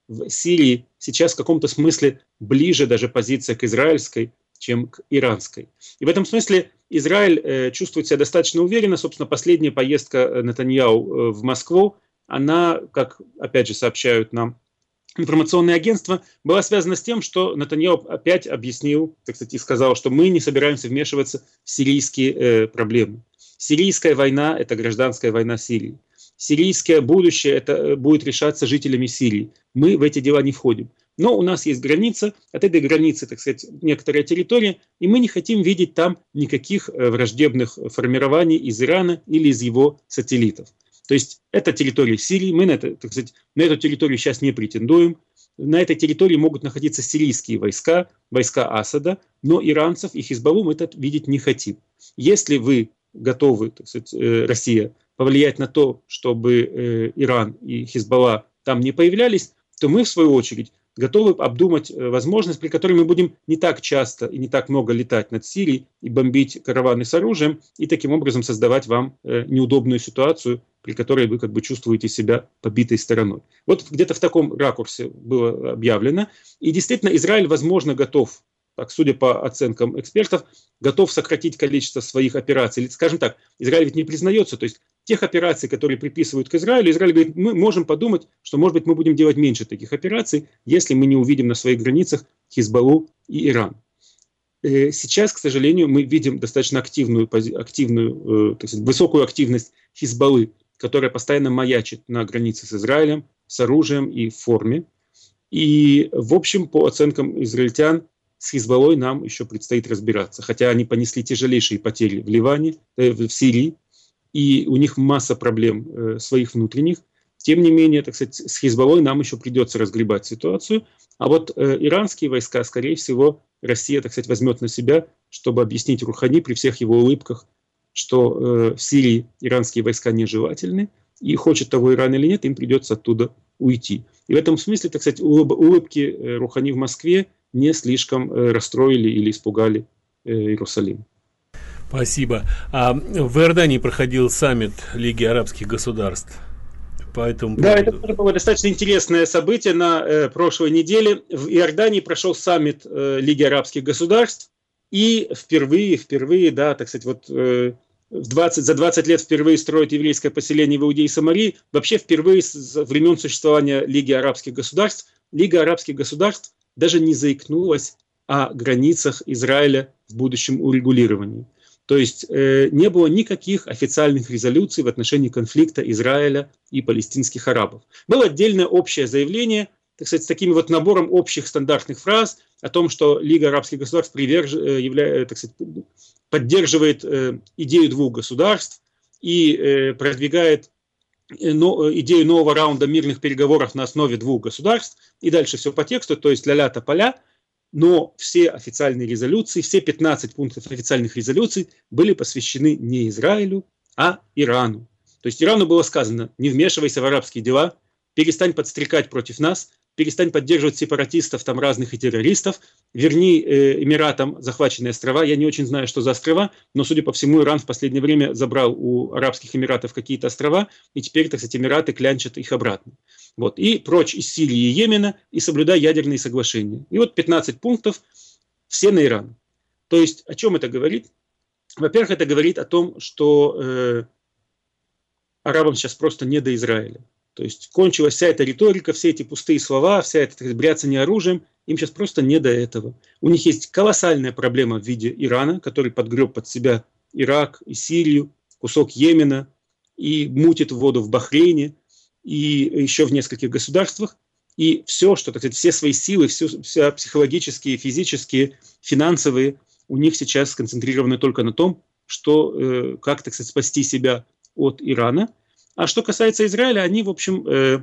[SPEAKER 2] в Сирии сейчас в каком-то смысле ближе даже позиция к израильской, чем к иранской. И в этом смысле Израиль чувствует себя достаточно уверенно. Собственно, последняя поездка Нетаньяху в Москву, она, как опять же сообщают нам информационные агентства, была связана с тем, что Нетаньяху опять объяснил, так сказать, и сказал, что мы не собираемся вмешиваться в сирийские проблемы. Сирийская война – это гражданская война Сирии. Сирийское будущее это будет решаться жителями Сирии. Мы в эти дела не входим. Но у нас есть граница, от этой границы, так сказать, некоторая территория, и мы не хотим видеть там никаких враждебных формирований из Ирана или из его сателлитов. То есть это территория Сирии, мы на эту территорию сейчас не претендуем. На этой территории могут находиться сирийские войска, войска Асада, но иранцев и Хизбаллу мы это видеть не хотим. Если вы готовы, так сказать, Россия, повлиять на то, чтобы Иран и Хизбалла там не появлялись, то мы, в свою очередь, готовы обдумать возможность, при которой мы будем не так часто и не так много летать над Сирией и бомбить караваны с оружием, и таким образом создавать вам неудобную ситуацию, при которой вы как бы чувствуете себя побитой стороной. Вот где-то в таком ракурсе было объявлено. И действительно, Израиль, возможно, готов, так, судя по оценкам экспертов, готов сократить количество своих операций. Скажем так, Израиль ведь не признается, то есть тех операций, которые приписывают к Израилю, Израиль говорит, мы можем подумать, что, может быть, мы будем делать меньше таких операций, если мы не увидим на своих границах Хизбаллу и Иран. Сейчас, к сожалению, мы видим достаточно активную, так сказать, высокую активность Хизбаллы, которая постоянно маячит на границе с Израилем, с оружием и в форме. И, в общем, по оценкам израильтян, с Хизбаллой нам еще предстоит разбираться. Хотя они понесли тяжелейшие потери в Ливане, в Сирии, и у них масса проблем своих внутренних. Тем не менее, так сказать, с Хизбаллой нам еще придется разгребать ситуацию. А вот иранские войска, скорее всего, Россия, так сказать, возьмет на себя, чтобы объяснить Рухани при всех его улыбках, что в Сирии иранские войска нежелательны, и хочет того Иран или нет, им придется оттуда уйти. И в этом смысле, так сказать, улыбки Рухани в Москве не слишком расстроили или испугали Иерусалим.
[SPEAKER 1] Спасибо. А в Иордании проходил саммит Лиги арабских государств. Поэтому... Да, это
[SPEAKER 2] было достаточно интересное событие на прошлой неделе. В Иордании прошел саммит Лиги арабских государств, и впервые, да, так сказать, вот за 20 лет впервые строят еврейское поселение в Иудее и Самарии. Вообще впервые со времен существования Лиги арабских государств Лига арабских государств даже не заикнулась о границах Израиля в будущем урегулировании. То есть не было никаких официальных резолюций в отношении конфликта Израиля и палестинских арабов. Было отдельное общее заявление, так сказать, с таким вот набором общих стандартных фраз о том, что Лига арабских государств поддерживает идею двух государств и продвигает идею нового раунда мирных переговоров на основе двух государств. И дальше все по тексту, то есть ля-ля тополя. Но все официальные резолюции, все 15 пунктов официальных резолюций были посвящены не Израилю, а Ирану. То есть Ирану было сказано: не вмешивайся в арабские дела, перестань подстрекать против нас, перестань поддерживать сепаратистов там разных и террористов, верни Эмиратам захваченные острова. Я не очень знаю, что за острова, но, судя по всему, Иран в последнее время забрал у Арабских Эмиратов какие-то острова, и теперь, так сказать, Эмираты клянчат их обратно. Вот. И прочь из Сирии и Йемена, и соблюдай ядерные соглашения. И вот 15 пунктов, все на Иран. То есть о чем это говорит? Во-первых, это говорит о том, что арабам сейчас просто не до Израиля. То есть кончилась вся эта риторика, все эти пустые слова, вся это бряцание оружием, им сейчас просто не до этого. У них есть колоссальная проблема в виде Ирана, который подгреб под себя Ирак и Сирию, кусок Йемена, и мутит воду в Бахрейне, и еще в нескольких государствах. И все, что, так сказать, все свои силы, все психологические, физические, финансовые, у них сейчас сконцентрированы только на том, что, как, так сказать, спасти себя от Ирана. А что касается Израиля, они, в общем,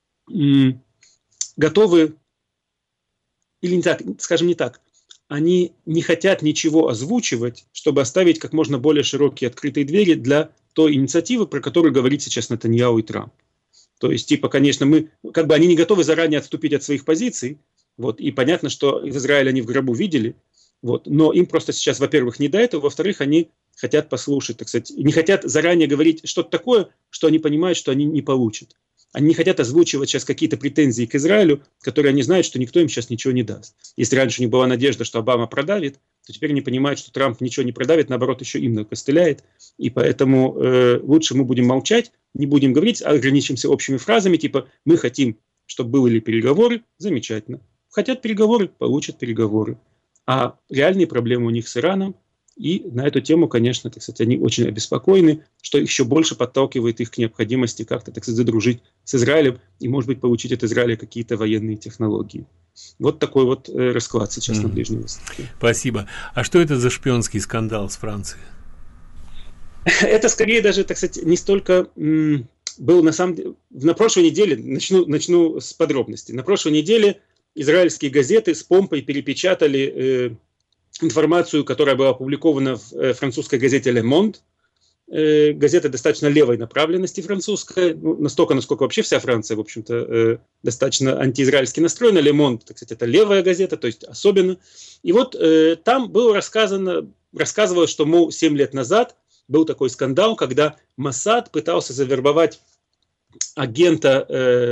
[SPEAKER 2] готовы, или не так, скажем не так, они не хотят ничего озвучивать, чтобы оставить как можно более широкие открытые двери для той инициативы, про которую говорит сейчас Нетаньяху и Трамп. То есть, типа, конечно, они не готовы заранее отступить от своих позиций, вот, и понятно, что в Израиле они в гробу видели, вот, но им просто сейчас, во-первых, не до этого, во-вторых, они хотят послушать, так сказать, не хотят заранее говорить что-то такое, что они понимают, что они не получат. Они не хотят озвучивать сейчас какие-то претензии к Израилю, которые они знают, что никто им сейчас ничего не даст. Если раньше у них была надежда, что Обама продавит, то теперь они понимают, что Трамп ничего не продавит, наоборот, еще им накостыляет. И поэтому лучше мы будем молчать, не будем говорить, ограничимся общими фразами, типа «мы хотим, чтобы были переговоры», замечательно. Хотят переговоры, получат переговоры. А реальные проблемы у них с Ираном. И на эту тему, конечно, так сказать, они очень обеспокоены, что еще больше подталкивает их к необходимости как-то, так сказать, задружить с Израилем и, может быть, получить от Израиля какие-то военные технологии. Вот такой вот расклад сейчас на Ближнем Востоке.
[SPEAKER 1] Спасибо. А что это за шпионский скандал с Францией?
[SPEAKER 2] Это скорее даже, так сказать, не столько был на самом деле... На прошлой неделе, начну с подробностей. На прошлой неделе израильские газеты с помпой перепечатали информацию, которая была опубликована в французской газете «Le Monde». Газета достаточно левой направленности французская, настолько, насколько вообще вся Франция, в общем-то, достаточно антиизраильски настроена. «Le Monde», так сказать, это левая газета, то есть особенно. И вот там было рассказывалось, что, мол, 7 лет назад был такой скандал, когда Моссад пытался завербовать агента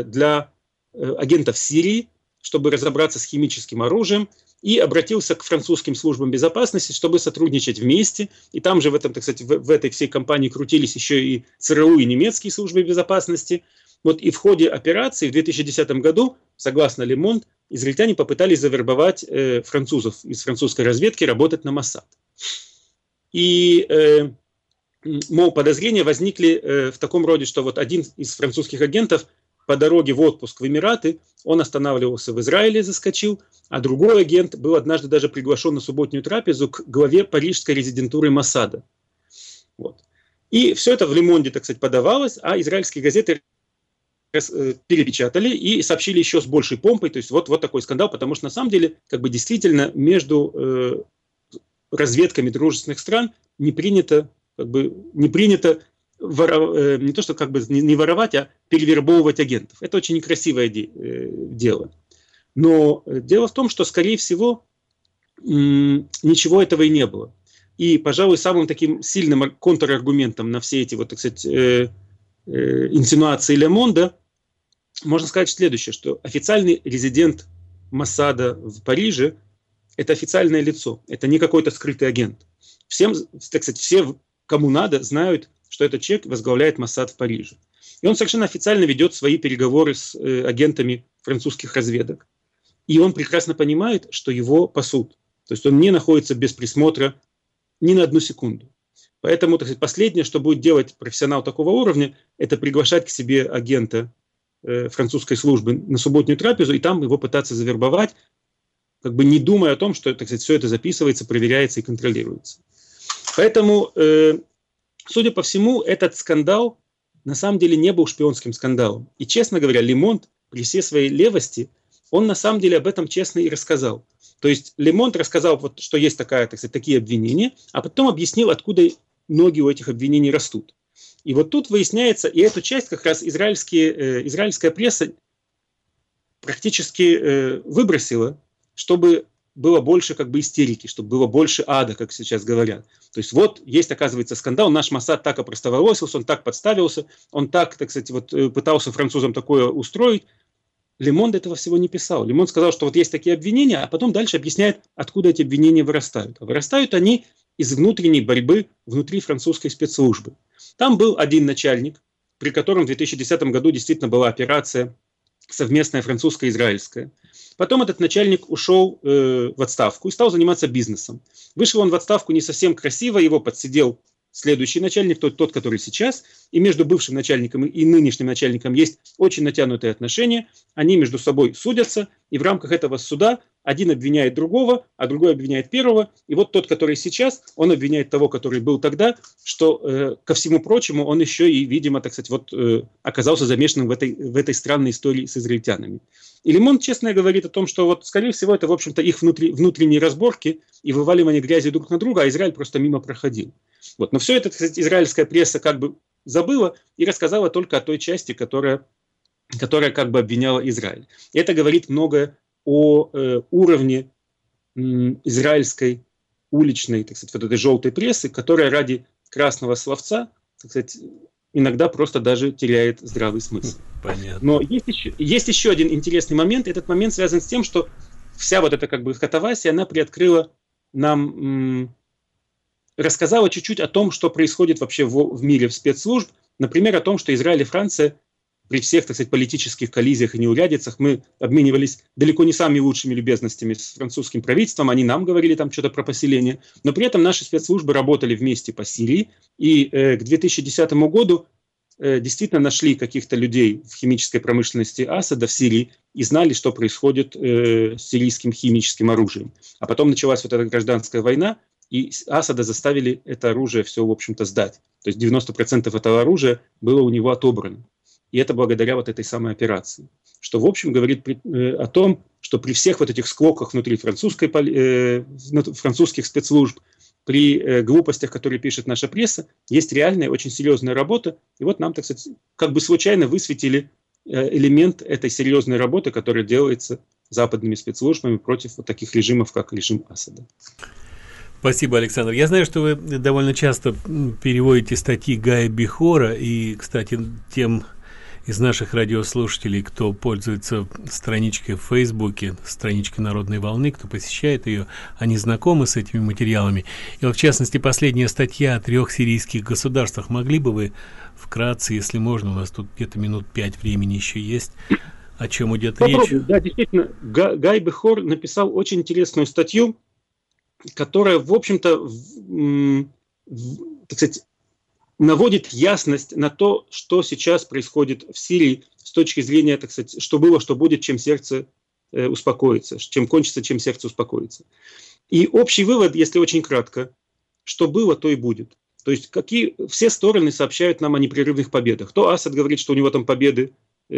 [SPEAKER 2] в Сирии, чтобы разобраться с химическим оружием, и обратился к французским службам безопасности, чтобы сотрудничать вместе. И там же в этом, так сказать, в этой всей компании крутились еще и ЦРУ, и немецкие службы безопасности. Вот и в ходе операции в 2010 году, согласно Le Monde, израильтяне попытались завербовать французов из французской разведки работать на Моссад. И, мол, подозрения возникли в таком роде, что вот один из французских агентов по дороге в отпуск в Эмираты, он останавливался в Израиле, заскочил, а другой агент был однажды даже приглашен на субботнюю трапезу к главе парижской резидентуры Моссада. Вот. И все это в Le Monde, так сказать, подавалось, а израильские газеты перепечатали и сообщили еще с большей помпой, то есть вот такой скандал, потому что на самом деле как бы действительно между разведками дружественных стран не принято не то, что как бы не воровать, а перевербовывать агентов. Это очень некрасивое дело. Но дело в том, что, скорее всего, ничего этого и не было. И, пожалуй, самым таким сильным контраргументом на все эти, вот, так сказать, инсинуации Le Monde можно сказать следующее, что официальный резидент Моссада в Париже – это официальное лицо, это не какой-то скрытый агент. Всем, так сказать, все, кому надо, знают, что этот человек возглавляет Моссад в Париже. И он совершенно официально ведет свои переговоры с агентами французских разведок. И он прекрасно понимает, что его пасут. То есть он не находится без присмотра ни на одну секунду. Поэтому, так сказать, последнее, что будет делать профессионал такого уровня, это приглашать к себе агента французской службы на субботнюю трапезу и там его пытаться завербовать, как бы не думая о том, что, так сказать, все это записывается, проверяется и контролируется. Поэтому... Судя по всему, этот скандал на самом деле не был шпионским скандалом. И, честно говоря, Le Monde при всей своей левости, он на самом деле об этом честно и рассказал. То есть Le Monde рассказал, вот, что есть так сказать, такие обвинения, а потом объяснил, откуда ноги у этих обвинений растут. И вот тут выясняется, и эту часть как раз израильская пресса практически выбросила, чтобы было больше как бы истерики, чтобы было больше ада, как сейчас говорят. То есть вот есть, оказывается, скандал, наш Моссад так опростоволосился, он так подставился, он так, так сказать, вот, пытался французам такое устроить. Le Monde этого всего не писал. Le Monde сказал, что вот есть такие обвинения, а потом дальше объясняет, откуда эти обвинения вырастают. А вырастают они из внутренней борьбы внутри французской спецслужбы. Там был один начальник, при котором в 2010 году действительно была операция совместная французско-израильская. Потом этот начальник ушел в отставку и стал заниматься бизнесом. Вышел он в отставку не совсем красиво, его подсидел следующий начальник, тот, который сейчас, и между бывшим начальником и нынешним начальником есть очень натянутые отношения, они между собой судятся, и в рамках этого суда один обвиняет другого, а другой обвиняет первого, и вот тот, который сейчас, он обвиняет того, который был тогда, что, ко всему прочему, он еще и, видимо, так сказать, вот, оказался замешанным в этой странной истории с израильтянами. И Le Monde честно говорит о том, что, вот, скорее всего, это, в общем-то, их внутренние разборки и вываливание грязи друг на друга, а Израиль просто мимо проходил. Вот. Но все это, кстати, израильская пресса как бы забыла и рассказала только о той части, которая как бы обвиняла Израиль. И это говорит многое о уровне израильской уличной, так сказать, вот этой желтой прессы, которая ради красного словца, так сказать, иногда просто даже теряет здравый смысл.
[SPEAKER 1] Понятно.
[SPEAKER 2] Но есть еще один интересный момент. Этот момент связан с тем, что вся вот эта как бы катавасия, она приоткрыла нам, рассказала чуть-чуть о том, что происходит вообще в мире в спецслужб. Например, о том, что Израиль и Франция при всех, так сказать, политических коллизиях и неурядицах мы обменивались далеко не самыми лучшими любезностями с французским правительством, они нам говорили там что-то про поселение, но при этом наши спецслужбы работали вместе по Сирии, и к 2010 году действительно нашли каких-то людей в химической промышленности Асада в Сирии и знали, что происходит с сирийским химическим оружием. А потом началась вот эта гражданская война, и Асада заставили это оружие все, в общем-то, сдать. То есть 90% этого оружия было у него отобрано. И это благодаря вот этой самой операции. Что, в общем, говорит о том, что при всех вот этих склоках внутри французских спецслужб, при глупостях, которые пишет наша пресса, есть реальная, очень серьезная работа. И вот нам, так сказать, как бы случайно высветили элемент этой серьезной работы, которая делается западными спецслужбами против вот таких режимов, как режим Асада.
[SPEAKER 1] Спасибо, Александр. Я знаю, что вы довольно часто переводите статьи Гая Бихора, и, кстати, тем из наших радиослушателей, кто пользуется страничкой в Фейсбуке, страничкой Народной волны, кто посещает ее, они знакомы с этими материалами. И вот, в частности, последняя статья о 3 сирийских государствах. Могли бы вы вкратце, если можно, у нас тут где-то минут 5 времени еще есть, о чем идет речь?
[SPEAKER 2] Да, действительно, Гай Бихор написал очень интересную статью, которая, в общем-то, так сказать, наводит ясность на то, что сейчас происходит в Сирии с точки зрения, так сказать, что было, что будет, чем сердце успокоится, чем кончится, чем сердце успокоится. И общий вывод, если очень кратко, что было, то и будет. То есть все стороны сообщают нам о непрерывных победах. То Асад говорит, что у него там победы,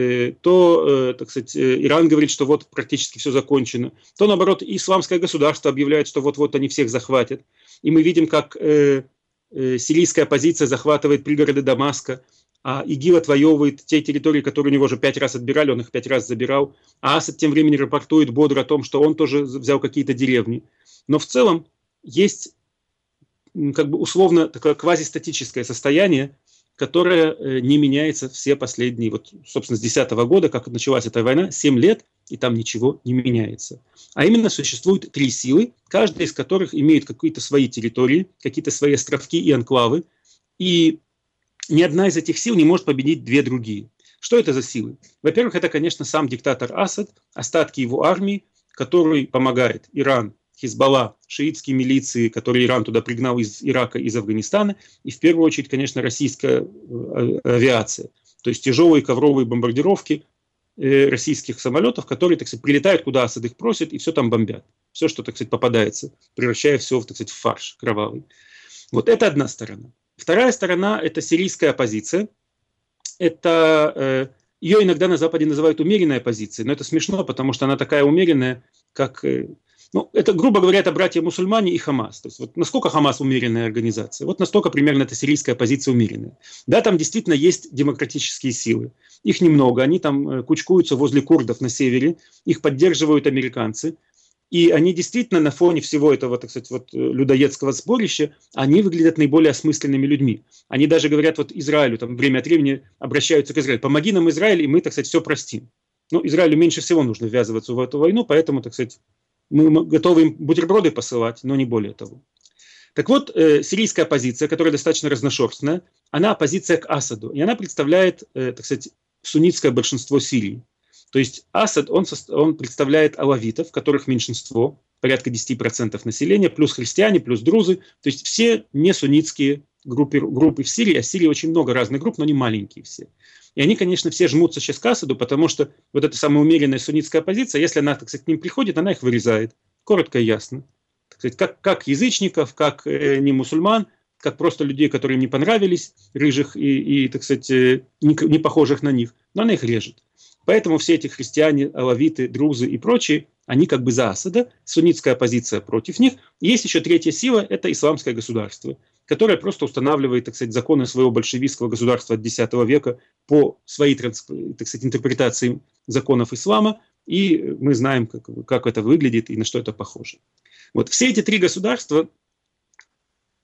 [SPEAKER 2] то, так сказать, Иран говорит, что вот практически все закончено, то, наоборот, исламское государство объявляет, что вот-вот они всех захватят. И мы видим, как сирийская оппозиция захватывает пригороды Дамаска, а ИГИЛ отвоевывает те территории, которые у него уже 5 раз отбирали, он их 5 раз забирал, а Асад тем временем рапортует бодро о том, что он тоже взял какие-то деревни. Но в целом есть как бы условно такое квазистатическое состояние, которое не меняется все последние, вот, собственно, с 2010 года, как началась эта война, 7 лет, и там ничего не меняется. А именно существует 3 силы, каждая из которых имеет какие-то свои территории, какие-то свои островки и анклавы, и ни одна из этих сил не может победить 2 другие. Что это за силы? Во-первых, это, конечно, сам диктатор Асад, остатки его армии, который помогает Иран, Хизбалла, шиитские милиции, которые Иран туда пригнал из Ирака, из Афганистана, и в первую очередь, конечно, российская авиация, то есть тяжелые ковровые бомбардировки российских самолетов, которые, так сказать, прилетают, куда Асад их просит, и все там бомбят. Все, что, так сказать, попадается, превращая все, так сказать, в фарш кровавый. Вот это одна сторона. Вторая сторона – это сирийская оппозиция. Это ее иногда на Западе называют умеренной оппозицией, но это смешно, потому что она такая умеренная, как... Ну, это, грубо говоря, это братья-мусульмане и Хамас. То есть, вот насколько Хамас умеренная организация, вот настолько примерно эта сирийская оппозиция умеренная. Да, там действительно есть демократические силы. Их немного, они там кучкуются возле курдов на севере, их поддерживают американцы. И они действительно на фоне всего этого, так сказать, вот, людоедского сборища, они выглядят наиболее осмысленными людьми. Они даже говорят вот Израилю, там время от времени обращаются к Израилю: помоги нам, Израиль, и мы, так сказать, все простим. Но Израилю меньше всего нужно ввязываться в эту войну, поэтому, так сказать, мы готовы им бутерброды посылать, но не более того. Так вот, сирийская оппозиция, которая достаточно разношерстная, она оппозиция к Асаду, и она представляет, так сказать, суннитское большинство Сирии. То есть Асад, он представляет алавитов, которых меньшинство, порядка 10% населения, плюс христиане, плюс друзы, то есть все не суннитские группы в Сирии, а в Сирии очень много разных групп, но не маленькие все. И они, конечно, все жмутся сейчас к Асаду, потому что вот эта самая умеренная суннитская оппозиция, если она, так сказать, к ним приходит, она их вырезает. Коротко и ясно. Так сказать, как язычников, как не мусульман, как просто людей, которые им не понравились, рыжих и так сказать, не похожих на них, но она их режет. Поэтому все эти христиане, алавиты, друзы и прочие, они как бы за Асада, суннитская оппозиция против них. И есть еще третья сила, это исламское государство, которое просто устанавливает, так сказать, законы своего большевистского государства от X века по своей, так сказать, интерпретации законов ислама, и мы знаем, как это выглядит и на что это похоже. Вот все эти 3 государства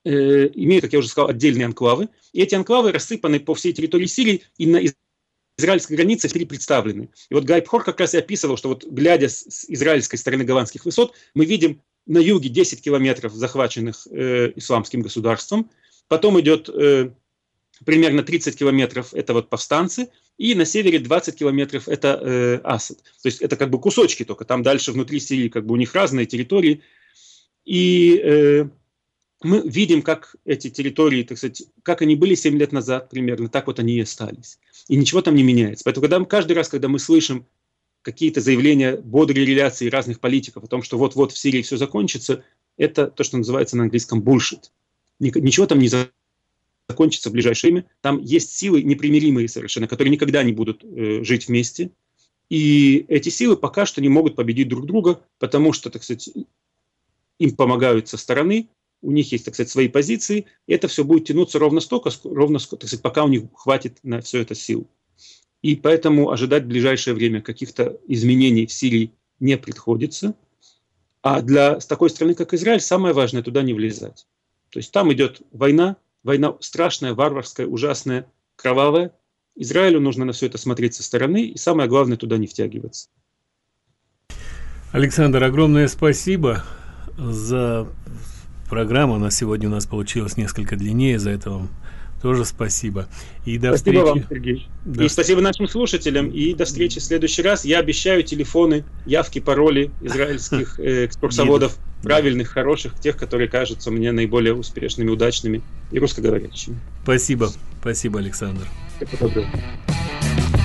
[SPEAKER 2] имеют, как я уже сказал, отдельные анклавы. И эти анклавы рассыпаны по всей территории Сирии и на израильской границе представлены. И вот Гай Пхор как раз и описывал, что вот глядя с израильской стороны Голландских высот, мы видим на юге 10 километров, захваченных исламским государством. Потом идет примерно 30 километров, это вот повстанцы. И на севере 20 километров это Асад. То есть это как бы кусочки только. Там дальше внутри Сирии как бы у них разные территории. И мы видим, как эти территории, так сказать, как они были 7 лет назад примерно, так вот они и остались. И ничего там не меняется. Поэтому каждый раз, когда мы слышим какие-то заявления, бодрые реляции разных политиков о том, что вот-вот в Сирии все закончится, это то, что называется на английском bullshit. Ничего там не закончится в ближайшее время. Там есть силы непримиримые совершенно, которые никогда не будут жить вместе. И эти силы пока что не могут победить друг друга, потому что, так сказать, им помогают со стороны, у них есть, так сказать, свои позиции, и это все будет тянуться ровно столько, так сказать, пока у них хватит на все это сил. И поэтому ожидать в ближайшее время каких-то изменений в Сирии не приходится. А с такой страны, как Израиль, самое важное туда не влезать. То есть там идет война страшная, варварская, ужасная, кровавая. Израилю нужно на все это смотреть со стороны, и самое главное, туда не втягиваться.
[SPEAKER 1] Александр, огромное спасибо за программу. Она сегодня у нас получилась несколько длиннее, за это вам тоже спасибо. И до
[SPEAKER 2] спасибо
[SPEAKER 1] встречи.
[SPEAKER 2] вам, Сергей. И спасибо нашим слушателям. И до встречи в следующий раз. Я обещаю телефоны, явки, пароли израильских экскурсоводов, правильных, хороших, тех, которые кажутся мне наиболее успешными, удачными и русскоговорящими.
[SPEAKER 1] Спасибо. Спасибо, Александр.
[SPEAKER 2] Всего доброго.